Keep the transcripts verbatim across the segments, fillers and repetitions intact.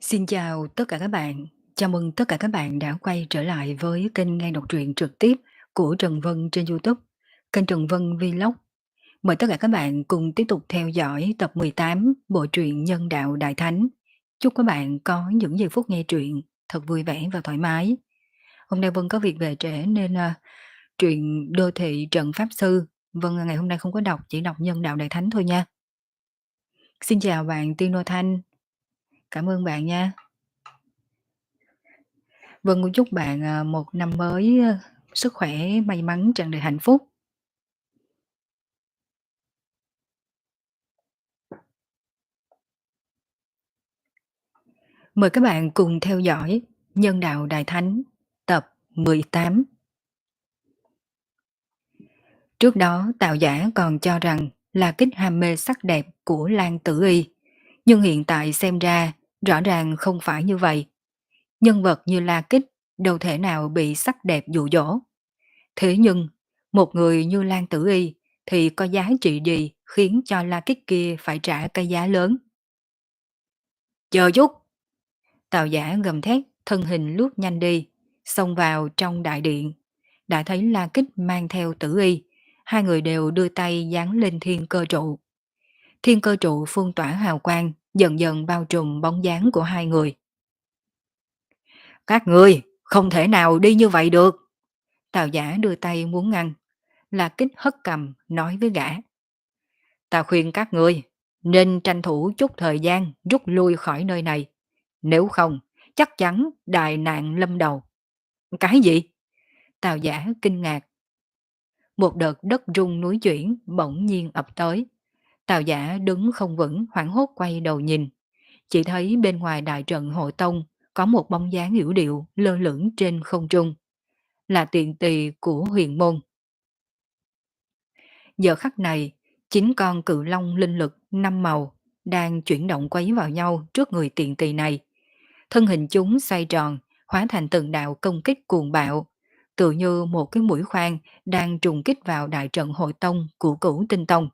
Xin chào tất cả các bạn. Chào mừng tất cả các bạn đã quay trở lại với kênh nghe đọc truyện trực tiếp của Trần Vân trên YouTube, kênh Trần Vân Vlog. Mời tất cả các bạn cùng tiếp tục theo dõi tập mười tám bộ truyện Nhân đạo Đại Thánh. Chúc các bạn có những giây phút nghe truyện thật vui vẻ và thoải mái. Hôm nay Vân có việc về trễ nên à, truyện Đô thị Trận Pháp Sư Vân ngày hôm nay không có đọc, chỉ đọc Nhân đạo Đại Thánh thôi nha. Xin chào bạn Tino Thanh, cảm ơn bạn nha. Vân cũng chúc bạn, à, một năm mới, ơ, sức khỏe, may mắn, tràn đầy hạnh phúc. Mời các bạn cùng theo dõi Nhân đạo Đại Thánh tập mười tám. Trước đó Tạo Giả còn cho rằng là kích ham mê sắc đẹp của Lan Tử Y, nhưng hiện tại xem ra rõ ràng không phải như vậy. Nhân vật như La Kích đâu thể nào bị sắc đẹp dụ dỗ. Thế nhưng, một người như Lan Tử Y thì có giá trị gì khiến cho La Kích kia phải trả cái giá lớn? Chờ chút! Tào Giả gầm thét, thân hình lướt nhanh đi, xông vào trong đại điện. Đã thấy La Kích mang theo Tử Y, hai người đều đưa tay dán lên thiên cơ trụ. Thiên cơ trụ phun tỏa hào quang, dần dần bao trùm bóng dáng của hai người. Các người, không thể nào đi như vậy được. Tào Giả đưa tay muốn ngăn. La Kích hất cầm, nói với gã. Ta khuyên các người, nên tranh thủ chút thời gian rút lui khỏi nơi này. Nếu không, chắc chắn đại nạn lâm đầu. Cái gì? Tào Giả kinh ngạc. Một đợt đất rung núi chuyển bỗng nhiên ập tới. Tào Giả đứng không vững, hoảng hốt quay đầu nhìn. Chỉ thấy bên ngoài đại trận hội tông có một bóng dáng yểu điệu lơ lửng trên không trung. Là tiện tỳ của huyền môn. Giờ khắc này, chín con cự long linh lực năm màu đang chuyển động quấy vào nhau trước người tiện tỳ này. Thân hình chúng xoay tròn, hóa thành từng đạo công kích cuồng bạo, tự như một cái mũi khoan đang trùng kích vào đại trận hội tông của Cửu Tinh Tông.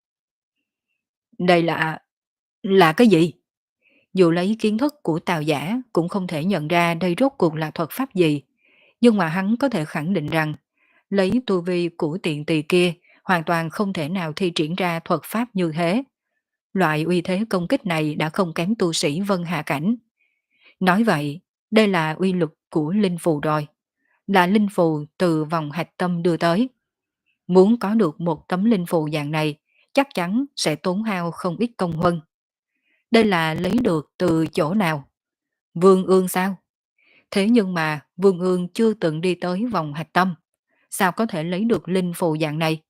Đây là... là cái gì? Dù lấy kiến thức của Tào Giả cũng không thể nhận ra đây rốt cuộc là thuật pháp gì, nhưng mà hắn có thể khẳng định rằng lấy tu vi của tiện tỳ kia hoàn toàn không thể nào thi triển ra thuật pháp như thế. Loại uy thế công kích này đã không kém tu sĩ Vân Hà Cảnh. Nói vậy, đây là uy lực của linh phù rồi, là linh phù từ vòng hạch tâm đưa tới. Muốn có được một tấm linh phù dạng này, chắc chắn sẽ tốn hao không ít công huân. Đây là lấy được từ chỗ nào? Vương Ương sao? Thế nhưng mà Vương Ương chưa từng đi tới vòng hạch tâm, sao có thể lấy được linh phù dạng này?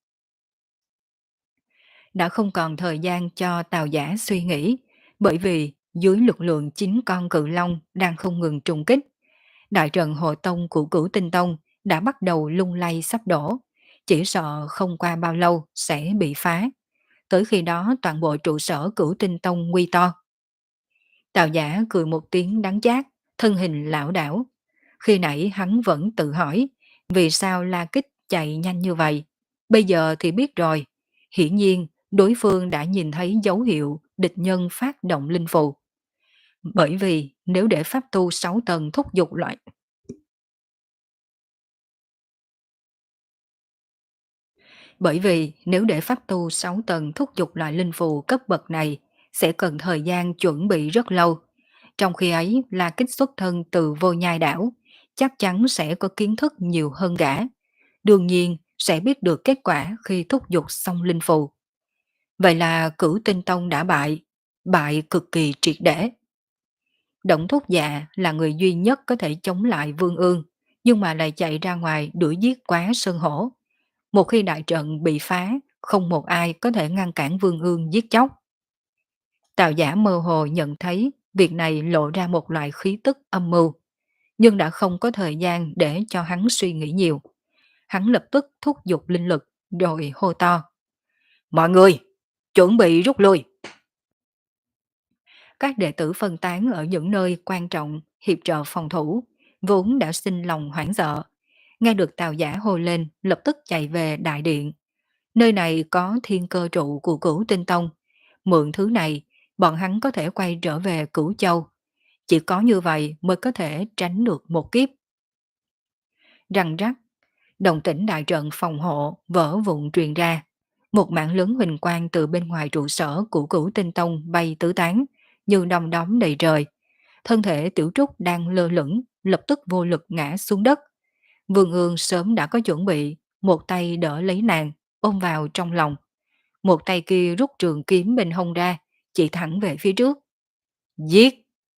Đã không còn thời gian cho Tào Giả suy nghĩ, bởi vì dưới lực lượng chín con cự long đang không ngừng trùng kích. Đại trận hội tông của Cửu Tinh Tông đã bắt đầu lung lay sắp đổ, chỉ sợ không qua bao lâu sẽ bị phá. Tới khi đó toàn bộ trụ sở Cửu Tinh Tông nguy to. Tào Giả cười một tiếng đắng chát, thân hình lão đảo. Khi nãy hắn vẫn tự hỏi, vì sao La Kích chạy nhanh như vậy? Bây giờ thì biết rồi. Hiển nhiên, đối phương đã nhìn thấy dấu hiệu địch nhân phát động linh phù. Bởi vì nếu để pháp tu sáu tầng thúc giục loại Bởi vì nếu để pháp tu sáu tầng thúc giục loại linh phù cấp bậc này sẽ cần thời gian chuẩn bị rất lâu. Trong khi ấy La Kích xuất thân từ vô nhai đảo, chắc chắn sẽ có kiến thức nhiều hơn gã. Đương nhiên sẽ biết được kết quả khi thúc giục xong linh phù. Vậy là Cửu Tinh Tông đã bại, bại cực kỳ triệt để. Động Thúc Dạ là người duy nhất có thể chống lại Vương Ương, nhưng mà lại chạy ra ngoài đuổi giết Quá Sơn Hổ. Một khi đại trận bị phá, không một ai có thể ngăn cản Vương Ương giết chóc. Tào Giả mơ hồ nhận thấy việc này lộ ra một loại khí tức âm mưu, nhưng đã không có thời gian để cho hắn suy nghĩ nhiều. Hắn lập tức thúc giục linh lực, rồi hô to. Mọi người, chuẩn bị rút lui. Các đệ tử phân tán ở những nơi quan trọng hiệp trợ phòng thủ, vốn đã sinh lòng hoảng sợ. Nghe được Tào Giả hô lên, lập tức chạy về đại điện. Nơi này có thiên cơ trụ của Cửu Tinh Tông. Mượn thứ này, bọn hắn có thể quay trở về Cửu Châu. Chỉ có như vậy mới có thể tránh được một kiếp. Răng rắc, động tĩnh đại trận phòng hộ vỡ vụn truyền ra. Một mảng lớn huỳnh quang từ bên ngoài trụ sở của Cửu Tinh Tông bay tứ tán, như đom đóm đầy trời. Thân thể Tiểu Trúc đang lơ lửng, lập tức vô lực ngã xuống đất. Vương Ương sớm đã có chuẩn bị, một tay đỡ lấy nàng, ôm vào trong lòng. Một tay kia rút trường kiếm bên hông ra, chỉ thẳng về phía trước. Giết!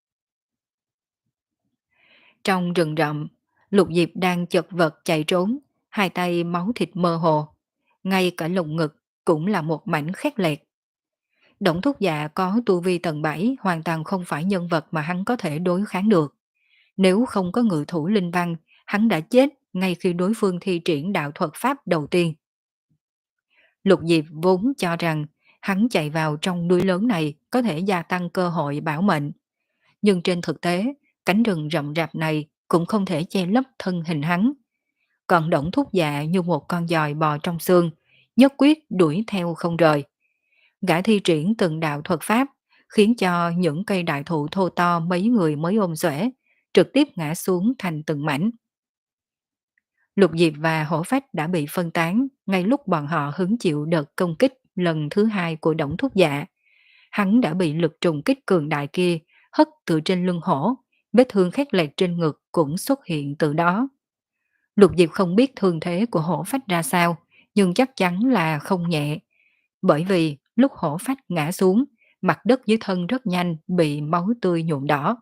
Trong rừng rậm, Lục Diệp đang chật vật chạy trốn, hai tay máu thịt mơ hồ. Ngay cả lồng ngực cũng là một mảnh khét lẹt. Đổng Thúc Dạ có tu vi tầng bảy, hoàn toàn không phải nhân vật mà hắn có thể đối kháng được. Nếu không có ngự thủ linh văn, hắn đã chết ngay khi đối phương thi triển đạo thuật pháp đầu tiên. Lục Diệp vốn cho rằng hắn chạy vào trong núi lớn này có thể gia tăng cơ hội bảo mệnh. Nhưng trên thực tế, cánh rừng rậm rạp này cũng không thể che lấp thân hình hắn. Còn Đổng Thúc Dạ như một con giòi bò trong xương, nhất quyết đuổi theo không rời. Gã thi triển từng đạo thuật pháp, khiến cho những cây đại thụ thô to mấy người mới ôm xuể, trực tiếp ngã xuống thành từng mảnh. Lục Diệp và Hổ Phách đã bị phân tán ngay lúc bọn họ hứng chịu đợt công kích lần thứ hai của Đổng Thúc Dạ. Hắn đã bị lực trùng kích cường đại kia hất từ trên lưng hổ, vết thương khét lẹt trên ngực cũng xuất hiện từ đó. Lục Diệp không biết thương thế của Hổ Phách ra sao, nhưng chắc chắn là không nhẹ. Bởi vì lúc Hổ Phách ngã xuống, mặt đất dưới thân rất nhanh bị máu tươi nhuộm đỏ.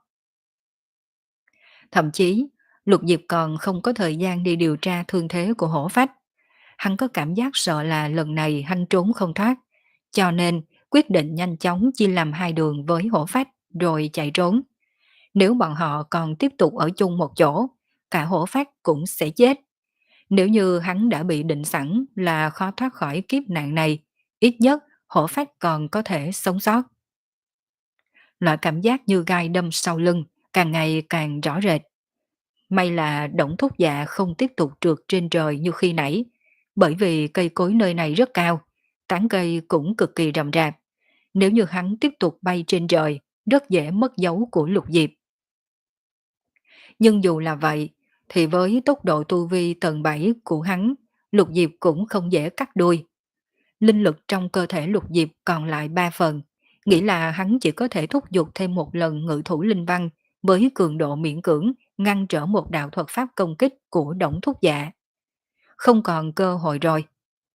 Thậm chí, Lục Diệp còn không có thời gian đi điều tra thương thế của Hổ Phách. Hắn có cảm giác sợ là lần này hắn trốn không thoát, cho nên quyết định nhanh chóng chia làm hai đường với Hổ Phách rồi chạy trốn. Nếu bọn họ còn tiếp tục ở chung một chỗ, cả Hổ Phách cũng sẽ chết. Nếu như hắn đã bị định sẵn là khó thoát khỏi kiếp nạn này, ít nhất Hổ Phách còn có thể sống sót. Loại cảm giác như gai đâm sau lưng càng ngày càng rõ rệt. May là Đổng Thúc Dạ không tiếp tục trượt trên trời như khi nãy, bởi vì cây cối nơi này rất cao, tán cây cũng cực kỳ rậm rạp. Nếu như hắn tiếp tục bay trên trời, rất dễ mất dấu của Lục Diệp. Nhưng dù là vậy, thì với tốc độ tu vi tầng bảy của hắn, Lục Diệp cũng không dễ cắt đuôi. Linh lực trong cơ thể Lục Diệp còn lại ba phần, nghĩ là hắn chỉ có thể thúc giục thêm một lần ngự thủ linh văn với cường độ miễn cưỡng ngăn trở một đạo thuật pháp công kích của Đổng Thúc Dạ. Không còn cơ hội rồi.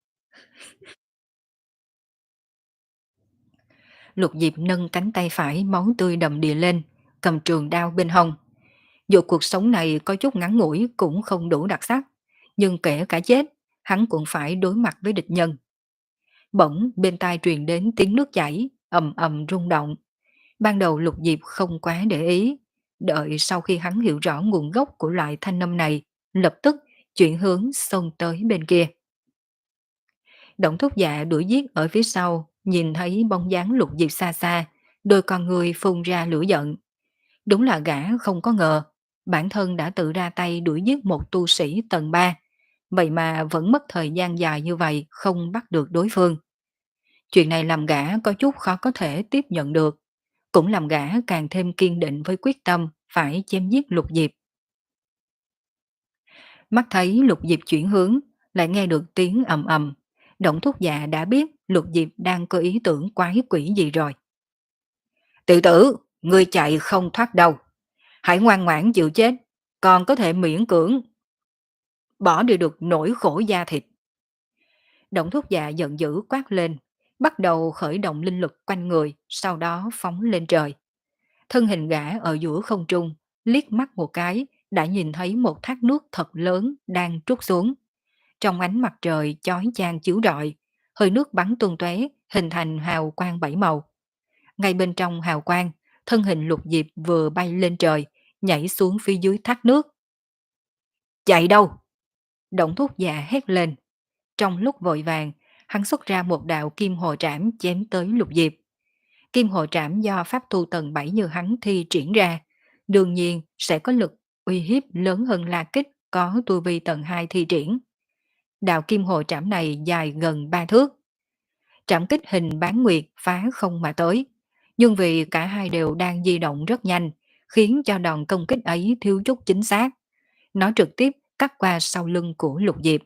Lục Diệp nâng cánh tay phải máu tươi đầm đìa lên, cầm trường đao bên hông. Dù cuộc sống này có chút ngắn ngủi cũng không đủ đặc sắc, nhưng kể cả chết, hắn cũng phải đối mặt với địch nhân. Bỗng bên tai truyền đến tiếng nước chảy, ầm ầm rung động. Ban đầu Lục Diệp không quá để ý, đợi sau khi hắn hiểu rõ nguồn gốc của loại thanh âm này, lập tức chuyển hướng xông tới bên kia. Động Thúc Dạ đuổi giết ở phía sau, nhìn thấy bóng dáng Lục Diệp xa xa, đôi con người phun ra lửa giận. Đúng là gã không có ngờ, bản thân đã tự ra tay đuổi giết một tu sĩ tầng ba, vậy mà vẫn mất thời gian dài như vậy không bắt được đối phương. Chuyện này làm gã có chút khó có thể tiếp nhận được, cũng làm gã càng thêm kiên định với quyết tâm phải chém giết Lục Diệp. Mắt thấy Lục Diệp chuyển hướng, lại nghe được tiếng ầm ầm. Động Thúc Dạ đã biết Lục Diệp đang có ý tưởng quái quỷ gì rồi. Tiểu tử, ngươi chạy không thoát đâu. Hãy ngoan ngoãn chịu chết, còn có thể miễn cưỡng bỏ đi được nỗi khổ da thịt. Động Thúc Dạ giận dữ quát lên, bắt đầu khởi động linh lực quanh người, sau đó phóng lên trời. Thân hình gã ở giữa không trung, liếc mắt một cái, đã nhìn thấy một thác nước thật lớn đang trút xuống. Trong ánh mặt trời chói chang chiếu rọi, hơi nước bắn tung tóe, hình thành hào quang bảy màu. Ngay bên trong hào quang, thân hình Lục Diệp vừa bay lên trời, nhảy xuống phía dưới thác nước. Chạy đâu? Động Thúc Dạ hét lên. Trong lúc vội vàng, hắn xuất ra một đạo kim hồ trảm chém tới Lục Diệp. Kim hồ trảm do pháp tu tầng bảy như hắn thi triển ra, đương nhiên sẽ có lực uy hiếp lớn hơn La Kích có tu vi tầng hai thi triển. Đạo kim hồ trảm này dài gần ba thước. Trảm kích hình bán nguyệt phá không mà tới. Nhưng vì cả hai đều đang di động rất nhanh, khiến cho đòn công kích ấy thiếu chút chính xác. Nó trực tiếp cắt qua sau lưng của Lục Diệp.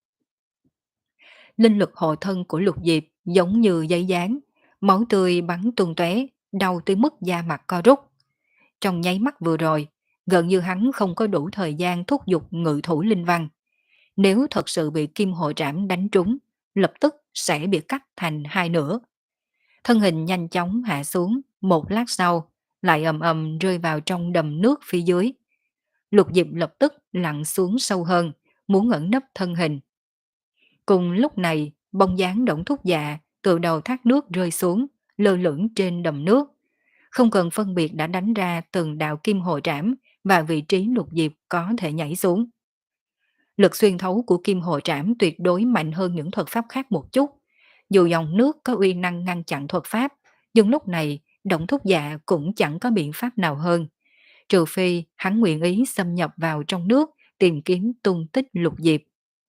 Linh lực hộ thân của Lục Diệp giống như giấy dán, máu tươi bắn tung tóe, đau tới mức da mặt co rút. Trong nháy mắt vừa rồi, gần như hắn không có đủ thời gian thúc giục ngự thủ linh văn. Nếu thật sự bị kim hội trảm đánh trúng, lập tức sẽ bị cắt thành hai nửa. Thân hình nhanh chóng hạ xuống, một lát sau, lại ầm ầm rơi vào trong đầm nước phía dưới. Lục Diệp lập tức lặn xuống sâu hơn, muốn ẩn nấp thân hình. Cùng lúc này, bóng dáng Đổng Thúc Dạ từ đầu thác nước rơi xuống, lơ lửng trên đầm nước. Không cần phân biệt đã đánh ra từng đạo kim hội trảm và vị trí Lục Diệp có thể nhảy xuống. Lực xuyên thấu của kim hội trảm tuyệt đối mạnh hơn những thuật pháp khác một chút. Dù dòng nước có uy năng ngăn chặn thuật pháp, nhưng lúc này Đổng Thúc Dạ cũng chẳng có biện pháp nào hơn. Trừ phi hắn nguyện ý xâm nhập vào trong nước tìm kiếm tung tích Lục Diệp.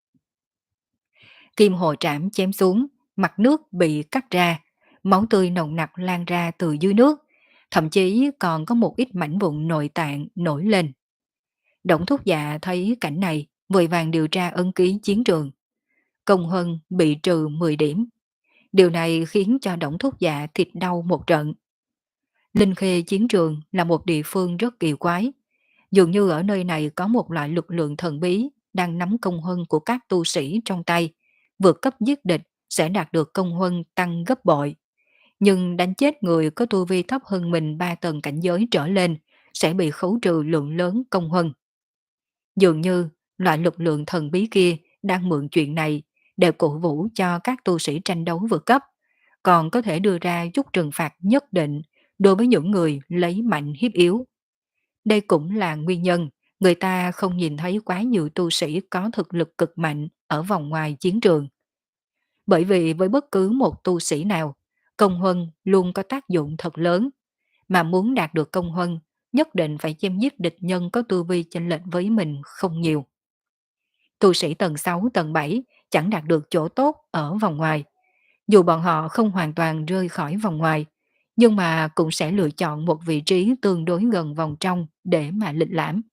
Kim hội trảm chém xuống, mặt nước bị cắt ra, máu tươi nồng nặc lan ra từ dưới nước, thậm chí còn có một ít mảnh vụn nội tạng nổi lên. Đổng Thúc Dạ thấy cảnh này, vội vàng điều tra ân ký chiến trường. Công Huân bị trừ mười điểm. Điều này khiến cho Đổng Thúc Dạ thịt đau một trận. Linh Khê chiến trường là một địa phương rất kỳ quái. Dường như ở nơi này có một loại lực lượng thần bí đang nắm công huân của các tu sĩ trong tay. Vượt cấp giết địch sẽ đạt được công huân tăng gấp bội. Nhưng đánh chết người có tu vi thấp hơn mình ba tầng cảnh giới trở lên sẽ bị khấu trừ lượng lớn công huân. Dường như loại lực lượng thần bí kia đang mượn chuyện này để cổ vũ cho các tu sĩ tranh đấu vượt cấp, còn có thể đưa ra chút trừng phạt nhất định đối với những người lấy mạnh hiếp yếu. Đây cũng là nguyên nhân người ta không nhìn thấy quá nhiều tu sĩ có thực lực cực mạnh ở vòng ngoài chiến trường. Bởi vì với bất cứ một tu sĩ nào, công huân luôn có tác dụng thật lớn, mà muốn đạt được công huân nhất định phải chém giết địch nhân có tu vi chênh lệch với mình không nhiều. Tu sĩ tầng sáu, tầng bảy chẳng đạt được chỗ tốt ở vòng ngoài. Dù bọn họ không hoàn toàn rơi khỏi vòng ngoài, nhưng mà cũng sẽ lựa chọn một vị trí tương đối gần vòng trong để mà lịch lãm.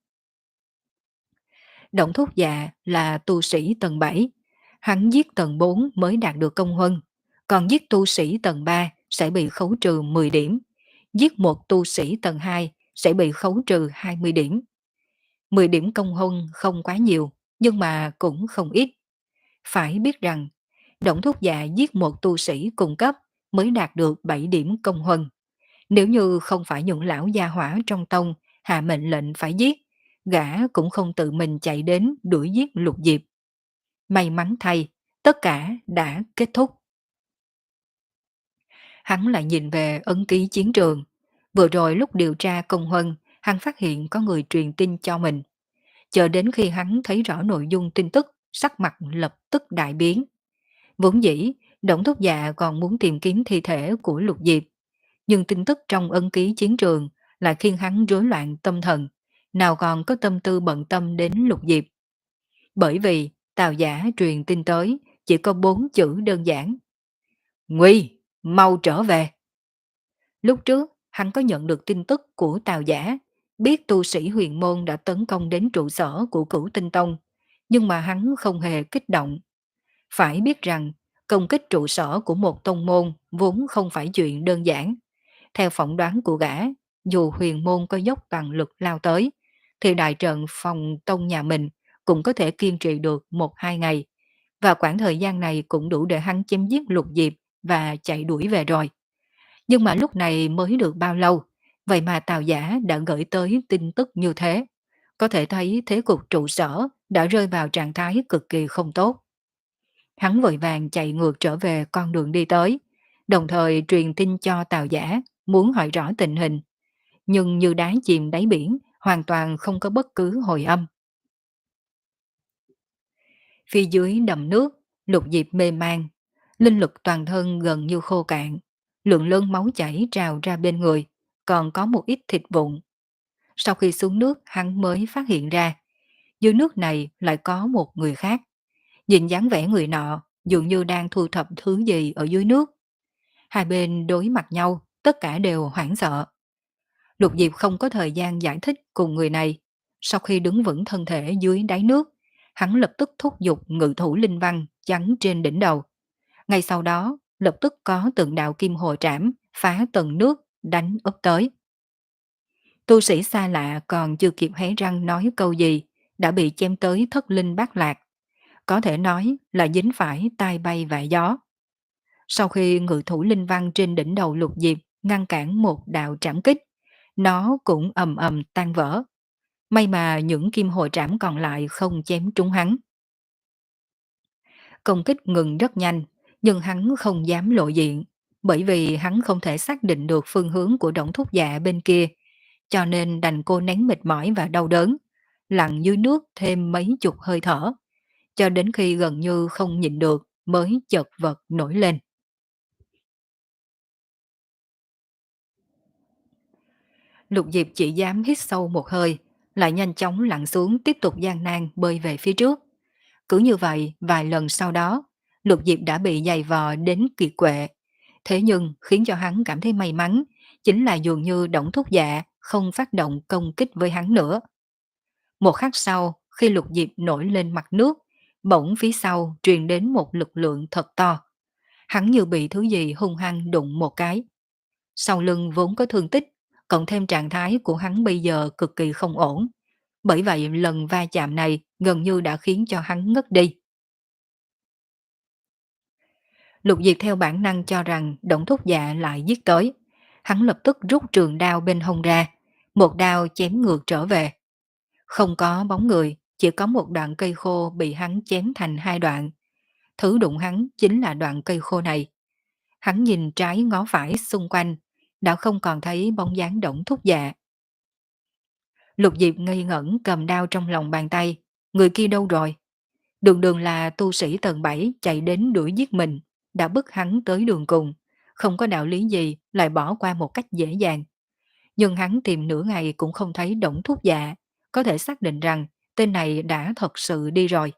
Động Thúc Dạ là tu sĩ tầng bảy, hắn giết tầng bốn mới đạt được công huân, còn giết tu sĩ tầng ba sẽ bị khấu trừ mười điểm, giết một tu sĩ tầng hai sẽ bị khấu trừ hai mươi điểm. mười điểm công huân không quá nhiều, nhưng mà cũng không ít. Phải biết rằng, Động Thúc Dạ giết một tu sĩ cùng cấp mới đạt được bảy điểm công huân. Nếu như không phải những lão gia hỏa trong tông hạ mệnh lệnh phải giết, gã cũng không tự mình chạy đến đuổi giết Lục Diệp. May mắn thay, tất cả đã kết thúc. Hắn lại nhìn về ấn ký chiến trường. Vừa rồi lúc điều tra công huân, hắn phát hiện có người truyền tin cho mình. Chờ đến khi hắn thấy rõ nội dung tin tức, sắc mặt lập tức đại biến. Vốn dĩ, Đổng Thúc Dạ còn muốn tìm kiếm thi thể của Lục Diệp, nhưng tin tức trong ân ký chiến trường lại khiến hắn rối loạn tâm thần, nào còn có tâm tư bận tâm đến Lục Diệp. Bởi vì Tào Giả truyền tin tới chỉ có bốn chữ đơn giản: Nguy, mau trở về. Lúc trước, hắn có nhận được tin tức của Tào Giả, biết tu sĩ huyền môn đã tấn công đến trụ sở của Cửu Tinh Tông, nhưng mà hắn không hề kích động. Phải biết rằng, công kích trụ sở của một tông môn vốn không phải chuyện đơn giản. Theo phỏng đoán của gã, dù huyền môn có dốc toàn lực lao tới, thì đại trận phòng tông nhà mình cũng có thể kiên trì được một hai ngày, và khoảng thời gian này cũng đủ để hắn chém giết Lục Diệp và chạy đuổi về rồi. Nhưng mà lúc này mới được bao lâu, vậy mà Tào Giả đã gửi tới tin tức như thế. Có thể thấy thế cục trụ sở đã rơi vào trạng thái cực kỳ không tốt. Hắn vội vàng chạy ngược trở về con đường đi tới, đồng thời truyền tin cho Tào Giả, muốn hỏi rõ tình hình. Nhưng như đá chìm đáy biển, hoàn toàn không có bất cứ hồi âm. Phía dưới đầm nước, Lục Diệp mê man, linh lực toàn thân gần như khô cạn, lượng lớn máu chảy trào ra bên người, còn có một ít thịt vụn. Sau khi xuống nước hắn mới phát hiện ra, dưới nước này lại có một người khác. Nhìn dáng vẻ người nọ, dường như đang thu thập thứ gì ở dưới nước. Hai bên đối mặt nhau, tất cả đều hoảng sợ. Lục Diệp không có thời gian giải thích cùng người này. Sau khi đứng vững thân thể dưới đáy nước, hắn lập tức thúc giục ngự thủ linh văn chắn trên đỉnh đầu. Ngay sau đó, lập tức có từng đạo kim hồ trảm phá tầng nước đánh úp tới. Tu sĩ xa lạ còn chưa kịp hé răng nói câu gì, đã bị chém tới thất linh bát lạc. Có thể nói là dính phải tai bay vạ gió. Sau khi ngự thủ linh văn trên đỉnh đầu Lục Diệp ngăn cản một đạo trảm kích, nó cũng ầm ầm tan vỡ. May mà những kim hồi trảm còn lại không chém trúng hắn. Công kích ngừng rất nhanh, nhưng hắn không dám lộ diện, bởi vì hắn không thể xác định được phương hướng của Đổng Thúc Dạ bên kia, cho nên đành cô nén mệt mỏi và đau đớn, lặn dưới nước thêm mấy chục hơi thở, cho đến khi gần như không nhịn được mới chợt vật nổi lên. Lục Diệp chỉ dám hít sâu một hơi, lại nhanh chóng lặn xuống tiếp tục gian nan bơi về phía trước. Cứ như vậy, vài lần sau đó, Lục Diệp đã bị giày vò đến kiệt quệ. Thế nhưng khiến cho hắn cảm thấy may mắn, chính là dường như Đổng Thúc Dạ không phát động công kích với hắn nữa. Một khắc sau, khi Lục Diệp nổi lên mặt nước, bỗng phía sau truyền đến một lực lượng thật to. Hắn như bị thứ gì hung hăng đụng một cái. Sau lưng vốn có thương tích, cộng thêm trạng thái của hắn bây giờ cực kỳ không ổn. Bởi vậy lần va chạm này gần như đã khiến cho hắn ngất đi. Lục Diệp theo bản năng cho rằng Động Thúc Dạ lại giết tới. Hắn lập tức rút trường đao bên hông ra, một đao chém ngược trở về. Không có bóng người, chỉ có một đoạn cây khô bị hắn chém thành hai đoạn. Thứ đụng hắn chính là đoạn cây khô này. Hắn nhìn trái ngó phải xung quanh, đã không còn thấy bóng dáng Động Thúc Dạ. Lục Diệp ngây ngẩn cầm đao trong lòng bàn tay. Người kia đâu rồi? Đường đường là tu sĩ tầng bảy chạy đến đuổi giết mình, đã bức hắn tới đường cùng. Không có đạo lý gì lại bỏ qua một cách dễ dàng. Nhưng hắn tìm nửa ngày cũng không thấy Đổng Thúc Dạ, có thể xác định rằng tên này đã thật sự đi rồi.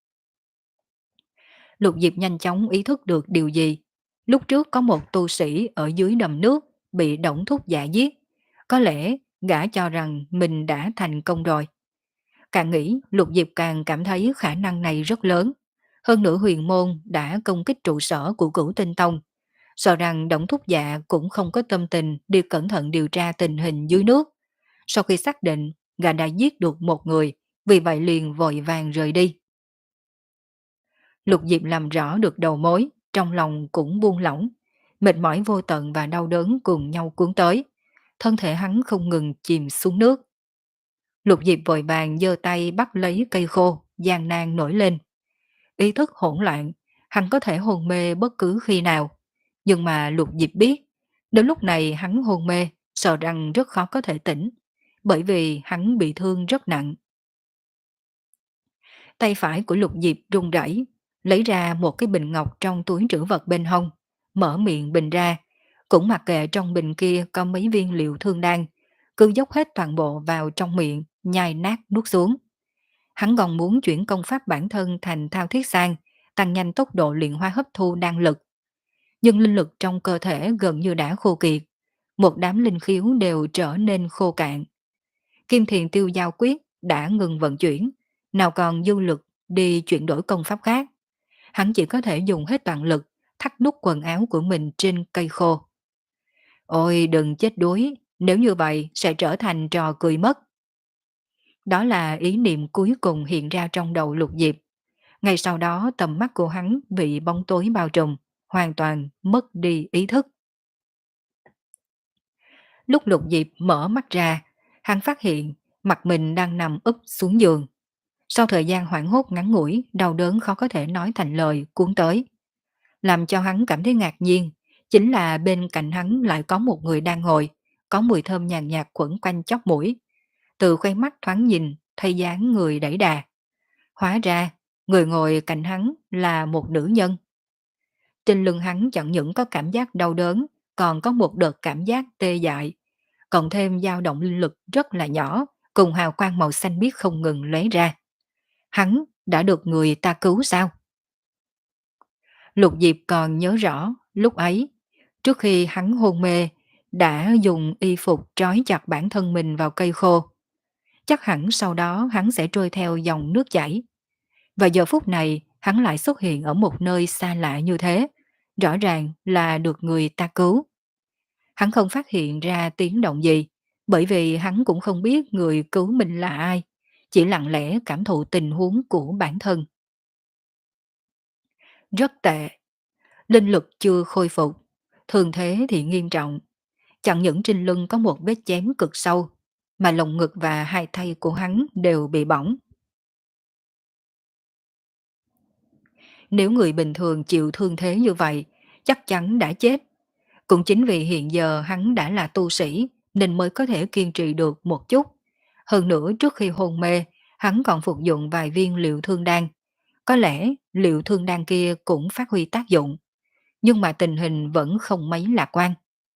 Lục Diệp nhanh chóng ý thức được điều gì. Lúc trước có một tu sĩ ở dưới đầm nước bị Đổng Thúc Dạ giết. Có lẽ gã cho rằng mình đã thành công rồi. Càng nghĩ, Lục Diệp càng cảm thấy khả năng này rất lớn. Hơn nữa huyền môn đã công kích trụ sở của Cửu Tinh Tông. Sợ rằng Đổng Thúc Dạ cũng không có tâm tình đi cẩn thận điều tra tình hình dưới nước. Sau khi xác định, gã đã giết được một người, vì vậy liền vội vàng rời đi. Lục Diệp làm rõ được đầu mối, trong lòng cũng buông lỏng. Mệt mỏi vô tận và đau đớn cùng nhau cuốn tới. Thân thể hắn không ngừng chìm xuống nước. Lục Diệp vội vàng giơ tay bắt lấy cây khô, gian nan nổi lên. Ý thức hỗn loạn, hắn có thể hôn mê bất cứ khi nào. Nhưng mà Lục Diệp biết, đến lúc này hắn hôn mê, sợ rằng rất khó có thể tỉnh, bởi vì hắn bị thương rất nặng. Tay phải của Lục Diệp run rẩy, lấy ra một cái bình ngọc trong túi trữ vật bên hông, mở miệng bình ra, cũng mặc kệ trong bình kia có mấy viên liệu thương đan, cứ dốc hết toàn bộ vào trong miệng, nhai nát nuốt xuống. Hắn còn muốn chuyển công pháp bản thân thành thao thiết sang, tăng nhanh tốc độ luyện hóa hấp thu đan lực. Nhưng linh lực trong cơ thể gần như đã khô kiệt, một đám linh khiếu đều trở nên khô cạn. Kim Thiền Tiêu Giao Quyết đã ngừng vận chuyển, nào còn dư lực đi chuyển đổi công pháp khác. Hắn chỉ có thể dùng hết toàn lực, thắt nút quần áo của mình trên cây khô. Ôi đừng chết đuối, nếu như vậy sẽ trở thành trò cười mất. Đó là ý niệm cuối cùng hiện ra trong đầu Lục Diệp. Ngay sau đó tầm mắt của hắn bị bóng tối bao trùm, hoàn toàn mất đi ý thức. Lúc Lục Diệp mở mắt ra, hắn phát hiện mặt mình đang nằm úp xuống giường. Sau thời gian hoảng hốt ngắn ngủi, đau đớn khó có thể nói thành lời cuốn tới. Làm cho hắn cảm thấy ngạc nhiên, chính là bên cạnh hắn lại có một người đang ngồi, có mùi thơm nhàn nhạt quẩn quanh chóp mũi. Từ khoe mắt thoáng nhìn, thấy dáng người đẩy đà. Hóa ra, người ngồi cạnh hắn là một nữ nhân. Trên lưng hắn chẳng những có cảm giác đau đớn, còn có một đợt cảm giác tê dại, cộng thêm dao động linh lực rất là nhỏ, cùng hào quang màu xanh biếc không ngừng lóe ra. Hắn đã được người ta cứu sao? Lục Diệp còn nhớ rõ, lúc ấy, trước khi hắn hôn mê, đã dùng y phục trói chặt bản thân mình vào cây khô. Chắc hẳn sau đó hắn sẽ trôi theo dòng nước chảy. Và giờ phút này hắn lại xuất hiện ở một nơi xa lạ như thế, rõ ràng là được người ta cứu. Hắn không phát hiện ra tiếng động gì, bởi vì hắn cũng không biết người cứu mình là ai, chỉ lặng lẽ cảm thụ tình huống của bản thân. Rất tệ, linh lực chưa khôi phục, thường thế thì nghiêm trọng, chẳng những trên lưng có một vết chém cực sâu, mà lồng ngực và hai tay của hắn đều bị bỏng. Nếu người bình thường chịu thương thế như vậy, chắc chắn đã chết. Cũng chính vì hiện giờ hắn đã là tu sĩ, nên mới có thể kiên trì được một chút. Hơn nữa trước khi hôn mê, hắn còn phục dụng vài viên liệu thương đan. Có lẽ liệu thương đan kia cũng phát huy tác dụng, nhưng mà tình hình vẫn không mấy lạc quan.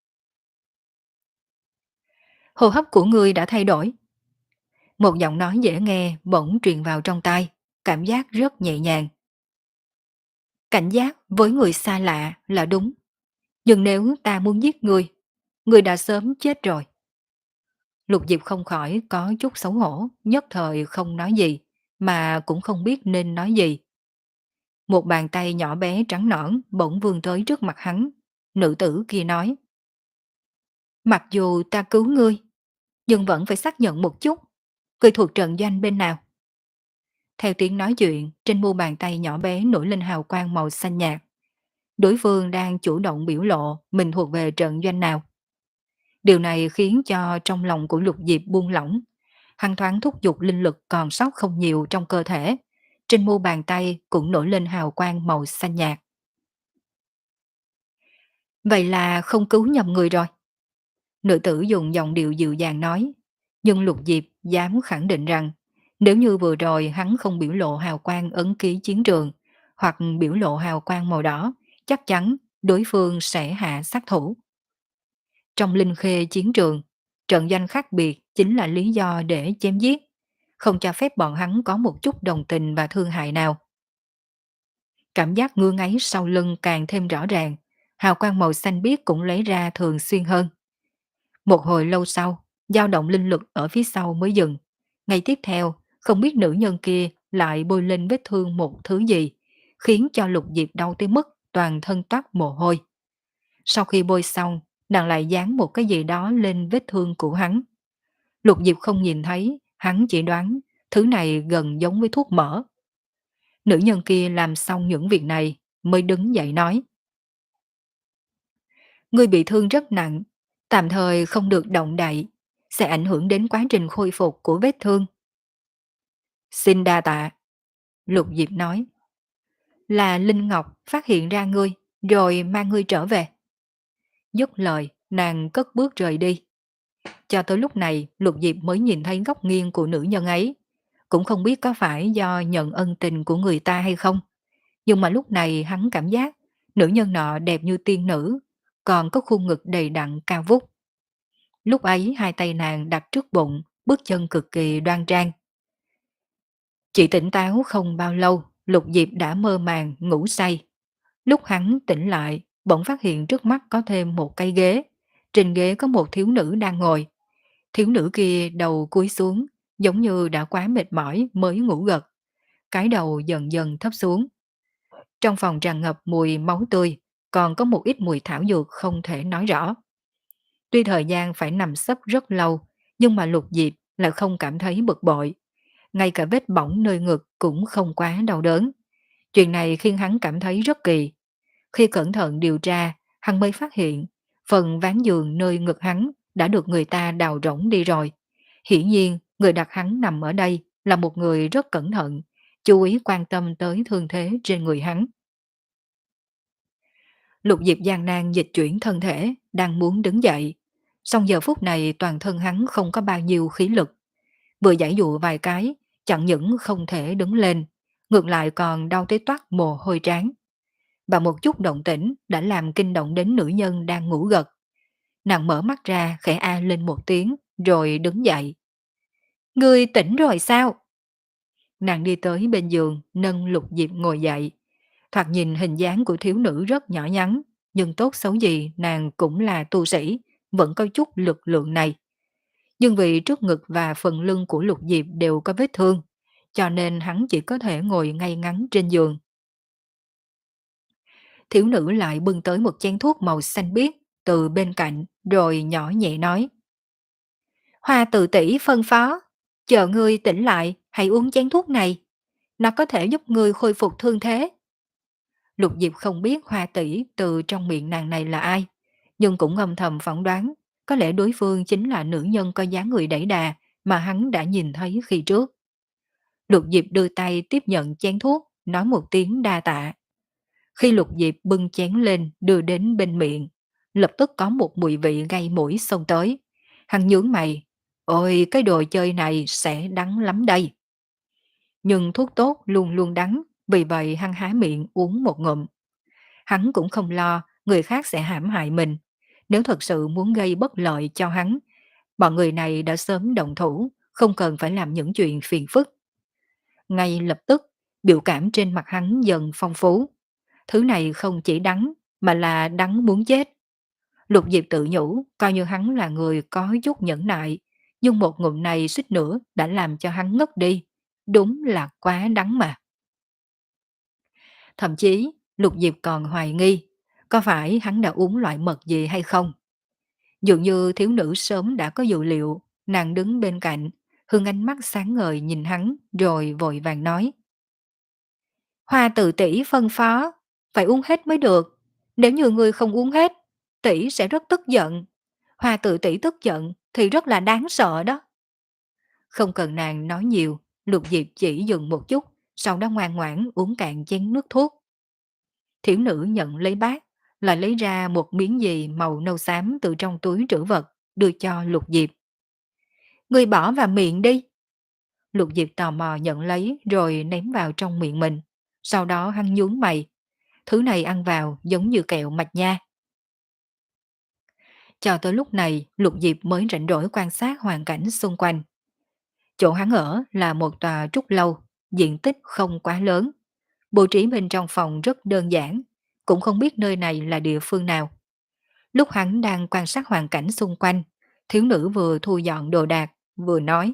Hô hấp của ngươi đã thay đổi. Một giọng nói dễ nghe bỗng truyền vào trong tai, cảm giác rất nhẹ nhàng. Cảnh giác với người xa lạ là đúng, nhưng nếu ta muốn giết ngươi, ngươi đã sớm chết rồi. Lục Diệp không khỏi có chút xấu hổ, nhất thời không nói gì, mà cũng không biết nên nói gì. Một bàn tay nhỏ bé trắng nõn bỗng vươn tới trước mặt hắn. Nữ tử kia nói: mặc dù ta cứu ngươi, nhưng vẫn phải xác nhận một chút, ngươi thuộc trận doanh bên nào? Theo tiếng nói chuyện, trên mu bàn tay nhỏ bé nổi lên hào quang màu xanh nhạt. Đối phương đang chủ động biểu lộ mình thuộc về trận doanh nào. Điều này khiến cho trong lòng của Lục Diệp buông lỏng. Hắn thoáng thúc giục linh lực còn sót không nhiều trong cơ thể. Trên mu bàn tay cũng nổi lên hào quang màu xanh nhạt. Vậy là không cứu nhầm người rồi. Nữ tử dùng giọng điệu dịu dàng nói. Nhưng Lục Diệp dám khẳng định rằng nếu như vừa rồi hắn không biểu lộ hào quang ấn ký chiến trường hoặc biểu lộ hào quang màu đỏ, chắc chắn đối phương sẽ hạ sát thủ. Trong linh khê chiến trường, trận danh khác biệt chính là lý do để chém giết, không cho phép bọn hắn có một chút đồng tình và thương hại nào. Cảm giác ngứa ngáy sau lưng càng thêm rõ ràng, hào quang màu xanh biếc cũng lấy ra thường xuyên hơn. Một hồi lâu sau, dao động linh lực ở phía sau mới dừng. Ngay tiếp theo, không biết nữ nhân kia lại bôi lên vết thương một thứ gì, khiến cho Lục Diệp đau tới mức toàn thân toát mồ hôi. Sau khi bôi xong, nàng lại dán một cái gì đó lên vết thương của hắn. Lục Diệp không nhìn thấy, hắn chỉ đoán thứ này gần giống với thuốc mỡ. Nữ nhân kia làm xong những việc này mới đứng dậy nói: ngươi bị thương rất nặng, tạm thời không được động đậy, sẽ ảnh hưởng đến quá trình khôi phục của vết thương. Xin đa tạ. Lục Diệp nói: là Linh Ngọc phát hiện ra ngươi, rồi mang ngươi trở về. Dứt lời, nàng cất bước rời đi. Cho tới lúc này, Lục Diệp mới nhìn thấy góc nghiêng của nữ nhân ấy. Cũng không biết có phải do nhận ân tình của người ta hay không. Nhưng mà lúc này hắn cảm giác nữ nhân nọ đẹp như tiên nữ, còn có khuôn ngực đầy đặn cao vút. Lúc ấy hai tay nàng đặt trước bụng, bước chân cực kỳ đoan trang. Chỉ tỉnh táo không bao lâu, Lục Diệp đã mơ màng, ngủ say. Lúc hắn tỉnh lại, bỗng phát hiện trước mắt có thêm một cây ghế. Trên ghế có một thiếu nữ đang ngồi. Thiếu nữ kia đầu cúi xuống, giống như đã quá mệt mỏi mới ngủ gật. Cái đầu dần dần thấp xuống. Trong phòng tràn ngập mùi máu tươi, còn có một ít mùi thảo dược không thể nói rõ. Tuy thời gian phải nằm sấp rất lâu, nhưng mà Lục Diệp lại không cảm thấy bực bội. Ngay cả vết bỏng nơi ngực cũng không quá đau đớn. Chuyện này khiến hắn cảm thấy rất kỳ. Khi cẩn thận điều tra, hắn mới phát hiện phần ván giường nơi ngực hắn đã được người ta đào rỗng đi rồi. Hiển nhiên, người đặt hắn nằm ở đây là một người rất cẩn thận, chú ý quan tâm tới thương thế trên người hắn. Lục Diệp gian nan dịch chuyển thân thể, đang muốn đứng dậy. Song giờ phút này toàn thân hắn không có bao nhiêu khí lực. Vừa giãy dụa vài cái, chẳng những không thể đứng lên, ngược lại còn đau tới toát mồ hôi trán. Và một chút động tĩnh đã làm kinh động đến nữ nhân đang ngủ gật. Nàng mở mắt ra khẽ a lên một tiếng, rồi đứng dậy. Ngươi tỉnh rồi sao? Nàng đi tới bên giường, nâng Lục Diệp ngồi dậy. Thoạt nhìn hình dáng của thiếu nữ rất nhỏ nhắn, nhưng tốt xấu gì nàng cũng là tu sĩ, vẫn có chút lực lượng này. Nhưng vì trước ngực và phần lưng của Lục Diệp đều có vết thương, cho nên hắn chỉ có thể ngồi ngay ngắn trên giường. Thiếu nữ lại bưng tới một chén thuốc màu xanh biếc từ bên cạnh, rồi nhỏ nhẹ nói. Hoa tự tỷ phân phó, chờ ngươi tỉnh lại hãy uống chén thuốc này, nó có thể giúp ngươi khôi phục thương thế. Lục Diệp không biết Hoa tỷ từ trong miệng nàng này là ai, nhưng cũng âm thầm phỏng đoán, có lẽ đối phương chính là nữ nhân có dáng người đẩy đà mà hắn đã nhìn thấy khi trước. Lục Diệp đưa tay tiếp nhận chén thuốc, nói một tiếng đa tạ. Khi Lục Diệp bưng chén lên đưa đến bên miệng, lập tức có một mùi vị gây mũi xông tới. Hắn nhướng mày, ôi cái đồ chơi này sẽ đắng lắm đây. Nhưng thuốc tốt luôn luôn đắng, vì vậy hắn há miệng uống một ngụm. Hắn cũng không lo người khác sẽ hãm hại mình. Nếu thật sự muốn gây bất lợi cho hắn, bọn người này đã sớm động thủ, không cần phải làm những chuyện phiền phức. Ngay lập tức, biểu cảm trên mặt hắn dần phong phú. Thứ này không chỉ đắng, mà là đắng muốn chết. Lục Diệp tự nhủ, coi như hắn là người có chút nhẫn nại, nhưng một ngụm này suýt nữa đã làm cho hắn ngất đi. Đúng là quá đắng mà. Thậm chí, Lục Diệp còn hoài nghi, có phải hắn đã uống loại mật gì hay không? Dường như thiếu nữ sớm đã có dự liệu, nàng đứng bên cạnh, hướng ánh mắt sáng ngời nhìn hắn, rồi vội vàng nói. Hoa tự tỷ phân phó, phải uống hết mới được. Nếu như người không uống hết, tỷ sẽ rất tức giận. Hoa tự tỷ tức giận thì rất là đáng sợ đó. Không cần nàng nói nhiều, Lục Diệp chỉ dừng một chút, sau đó ngoan ngoãn uống cạn chén nước thuốc. Thiếu nữ nhận lấy bát, lại lấy ra một miếng gì màu nâu xám từ trong túi trữ vật, đưa cho Lục Diệp. Người bỏ vào miệng đi. Lục Diệp tò mò nhận lấy rồi ném vào trong miệng mình. Sau đó hắn nhướng mày. Thứ này ăn vào giống như kẹo mạch nha. Cho tới lúc này, Lục Diệp mới rảnh rỗi quan sát hoàn cảnh xung quanh. Chỗ hắn ở là một tòa trúc lâu, diện tích không quá lớn. Bố trí bên trong phòng rất đơn giản, cũng không biết nơi này là địa phương nào. Lúc hắn đang quan sát hoàn cảnh xung quanh, thiếu nữ vừa thu dọn đồ đạc, vừa nói.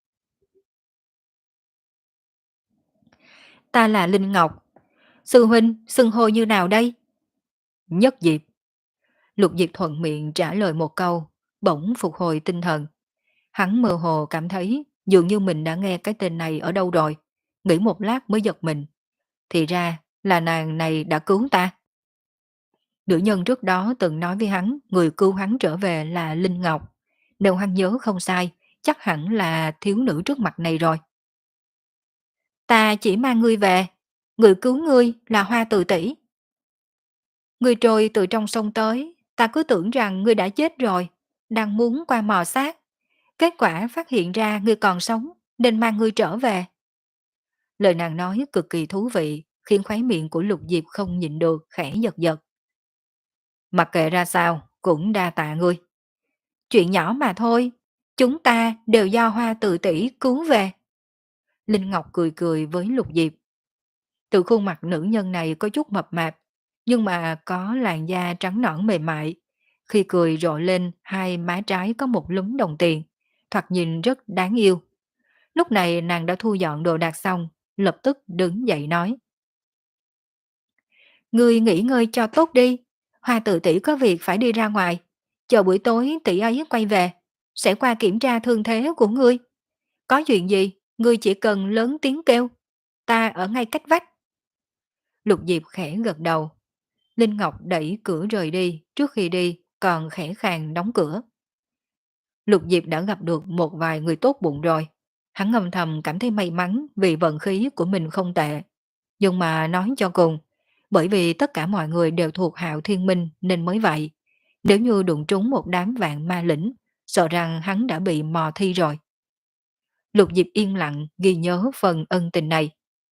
Ta là Linh Ngọc. Sư huynh, xưng hô như nào đây? Nhất Diệp. Lục Diệp thuận miệng trả lời một câu, bỗng phục hồi tinh thần. Hắn mơ hồ cảm thấy dường như mình đã nghe cái tên này ở đâu rồi. Nghĩ một lát mới giật mình. Thì ra là nàng này đã cứu ta. Nữ nhân trước đó từng nói với hắn người cứu hắn trở về là Linh Ngọc. Nếu hắn nhớ không sai, chắc hẳn là thiếu nữ trước mặt này rồi. Ta chỉ mang ngươi về. Người cứu ngươi là Hoa Từ Tỷ. Ngươi trôi từ trong sông tới, ta cứ tưởng rằng ngươi đã chết rồi, đang muốn qua mò xác. Kết quả phát hiện ra ngươi còn sống, nên mang ngươi trở về. Lời nàng nói cực kỳ thú vị, khiến khóe miệng của Lục Diệp không nhịn được khẽ giật giật. Mặc kệ ra sao, cũng đa tạ ngươi. Chuyện nhỏ mà thôi, chúng ta đều do Hoa Từ Tỷ cứu về. Linh Ngọc cười cười với Lục Diệp. Từ khuôn mặt nữ nhân này có chút mập mạp, nhưng mà có làn da trắng nõn mềm mại. Khi cười rộ lên, hai má trái có một lúm đồng tiền, thoạt nhìn rất đáng yêu. Lúc này nàng đã thu dọn đồ đạc xong, lập tức đứng dậy nói. Ngươi nghỉ ngơi cho tốt đi, Hoa Tự tỷ có việc phải đi ra ngoài. Chờ buổi tối tỷ ấy quay về, sẽ qua kiểm tra thương thế của ngươi. Có chuyện gì, ngươi chỉ cần lớn tiếng kêu, ta ở ngay cách vách. Lục Diệp khẽ gật đầu. Linh Ngọc đẩy cửa rời đi, trước khi đi còn khẽ khàng đóng cửa. Lục Diệp đã gặp được một vài người tốt bụng rồi. Hắn ngầm thầm cảm thấy may mắn vì vận khí của mình không tệ. Nhưng mà nói cho cùng, bởi vì tất cả mọi người đều thuộc Hạo Thiên Minh nên mới vậy. Nếu như đụng trúng một đám vạn ma lĩnh, sợ rằng hắn đã bị mò thi rồi. Lục Diệp yên lặng ghi nhớ phần ân tình này.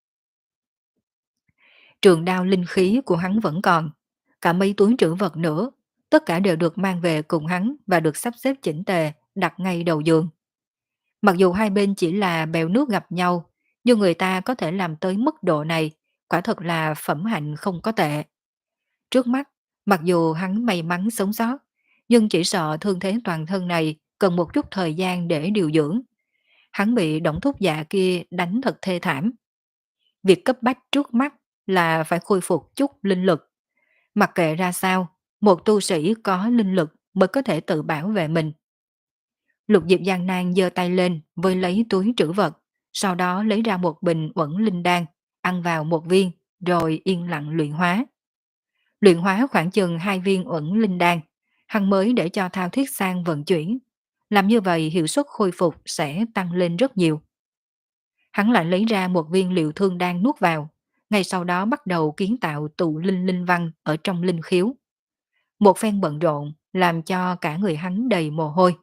Trường đao linh khí của hắn vẫn còn, cả mấy túi trữ vật nữa, tất cả đều được mang về cùng hắn và được sắp xếp chỉnh tề, đặt ngay đầu giường. Mặc dù hai bên chỉ là bèo nước gặp nhau, nhưng người ta có thể làm tới mức độ này, quả thật là phẩm hạnh không có tệ. Trước mắt, mặc dù hắn may mắn sống sót, nhưng chỉ sợ thương thế toàn thân này cần một chút thời gian để điều dưỡng. Hắn bị đổng thúc dạ kia đánh thật thê thảm. Việc cấp bách trước mắt là phải khôi phục chút linh lực. Mặc kệ ra sao, một tu sĩ có linh lực mới có thể tự bảo vệ mình. Lục Diệp gian nan giơ tay lên với lấy túi trữ vật, sau đó lấy ra một bình uẩn linh đan, ăn vào một viên, rồi yên lặng luyện hóa. Luyện hóa khoảng chừng hai viên uẩn linh đan, hắn mới để cho Thao Thiết Sang vận chuyển. Làm như vậy hiệu suất khôi phục sẽ tăng lên rất nhiều. Hắn lại lấy ra một viên liệu thương đan nuốt vào, ngay sau đó bắt đầu kiến tạo tụ linh linh văn ở trong linh khiếu. Một phen bận rộn làm cho cả người hắn đầy mồ hôi.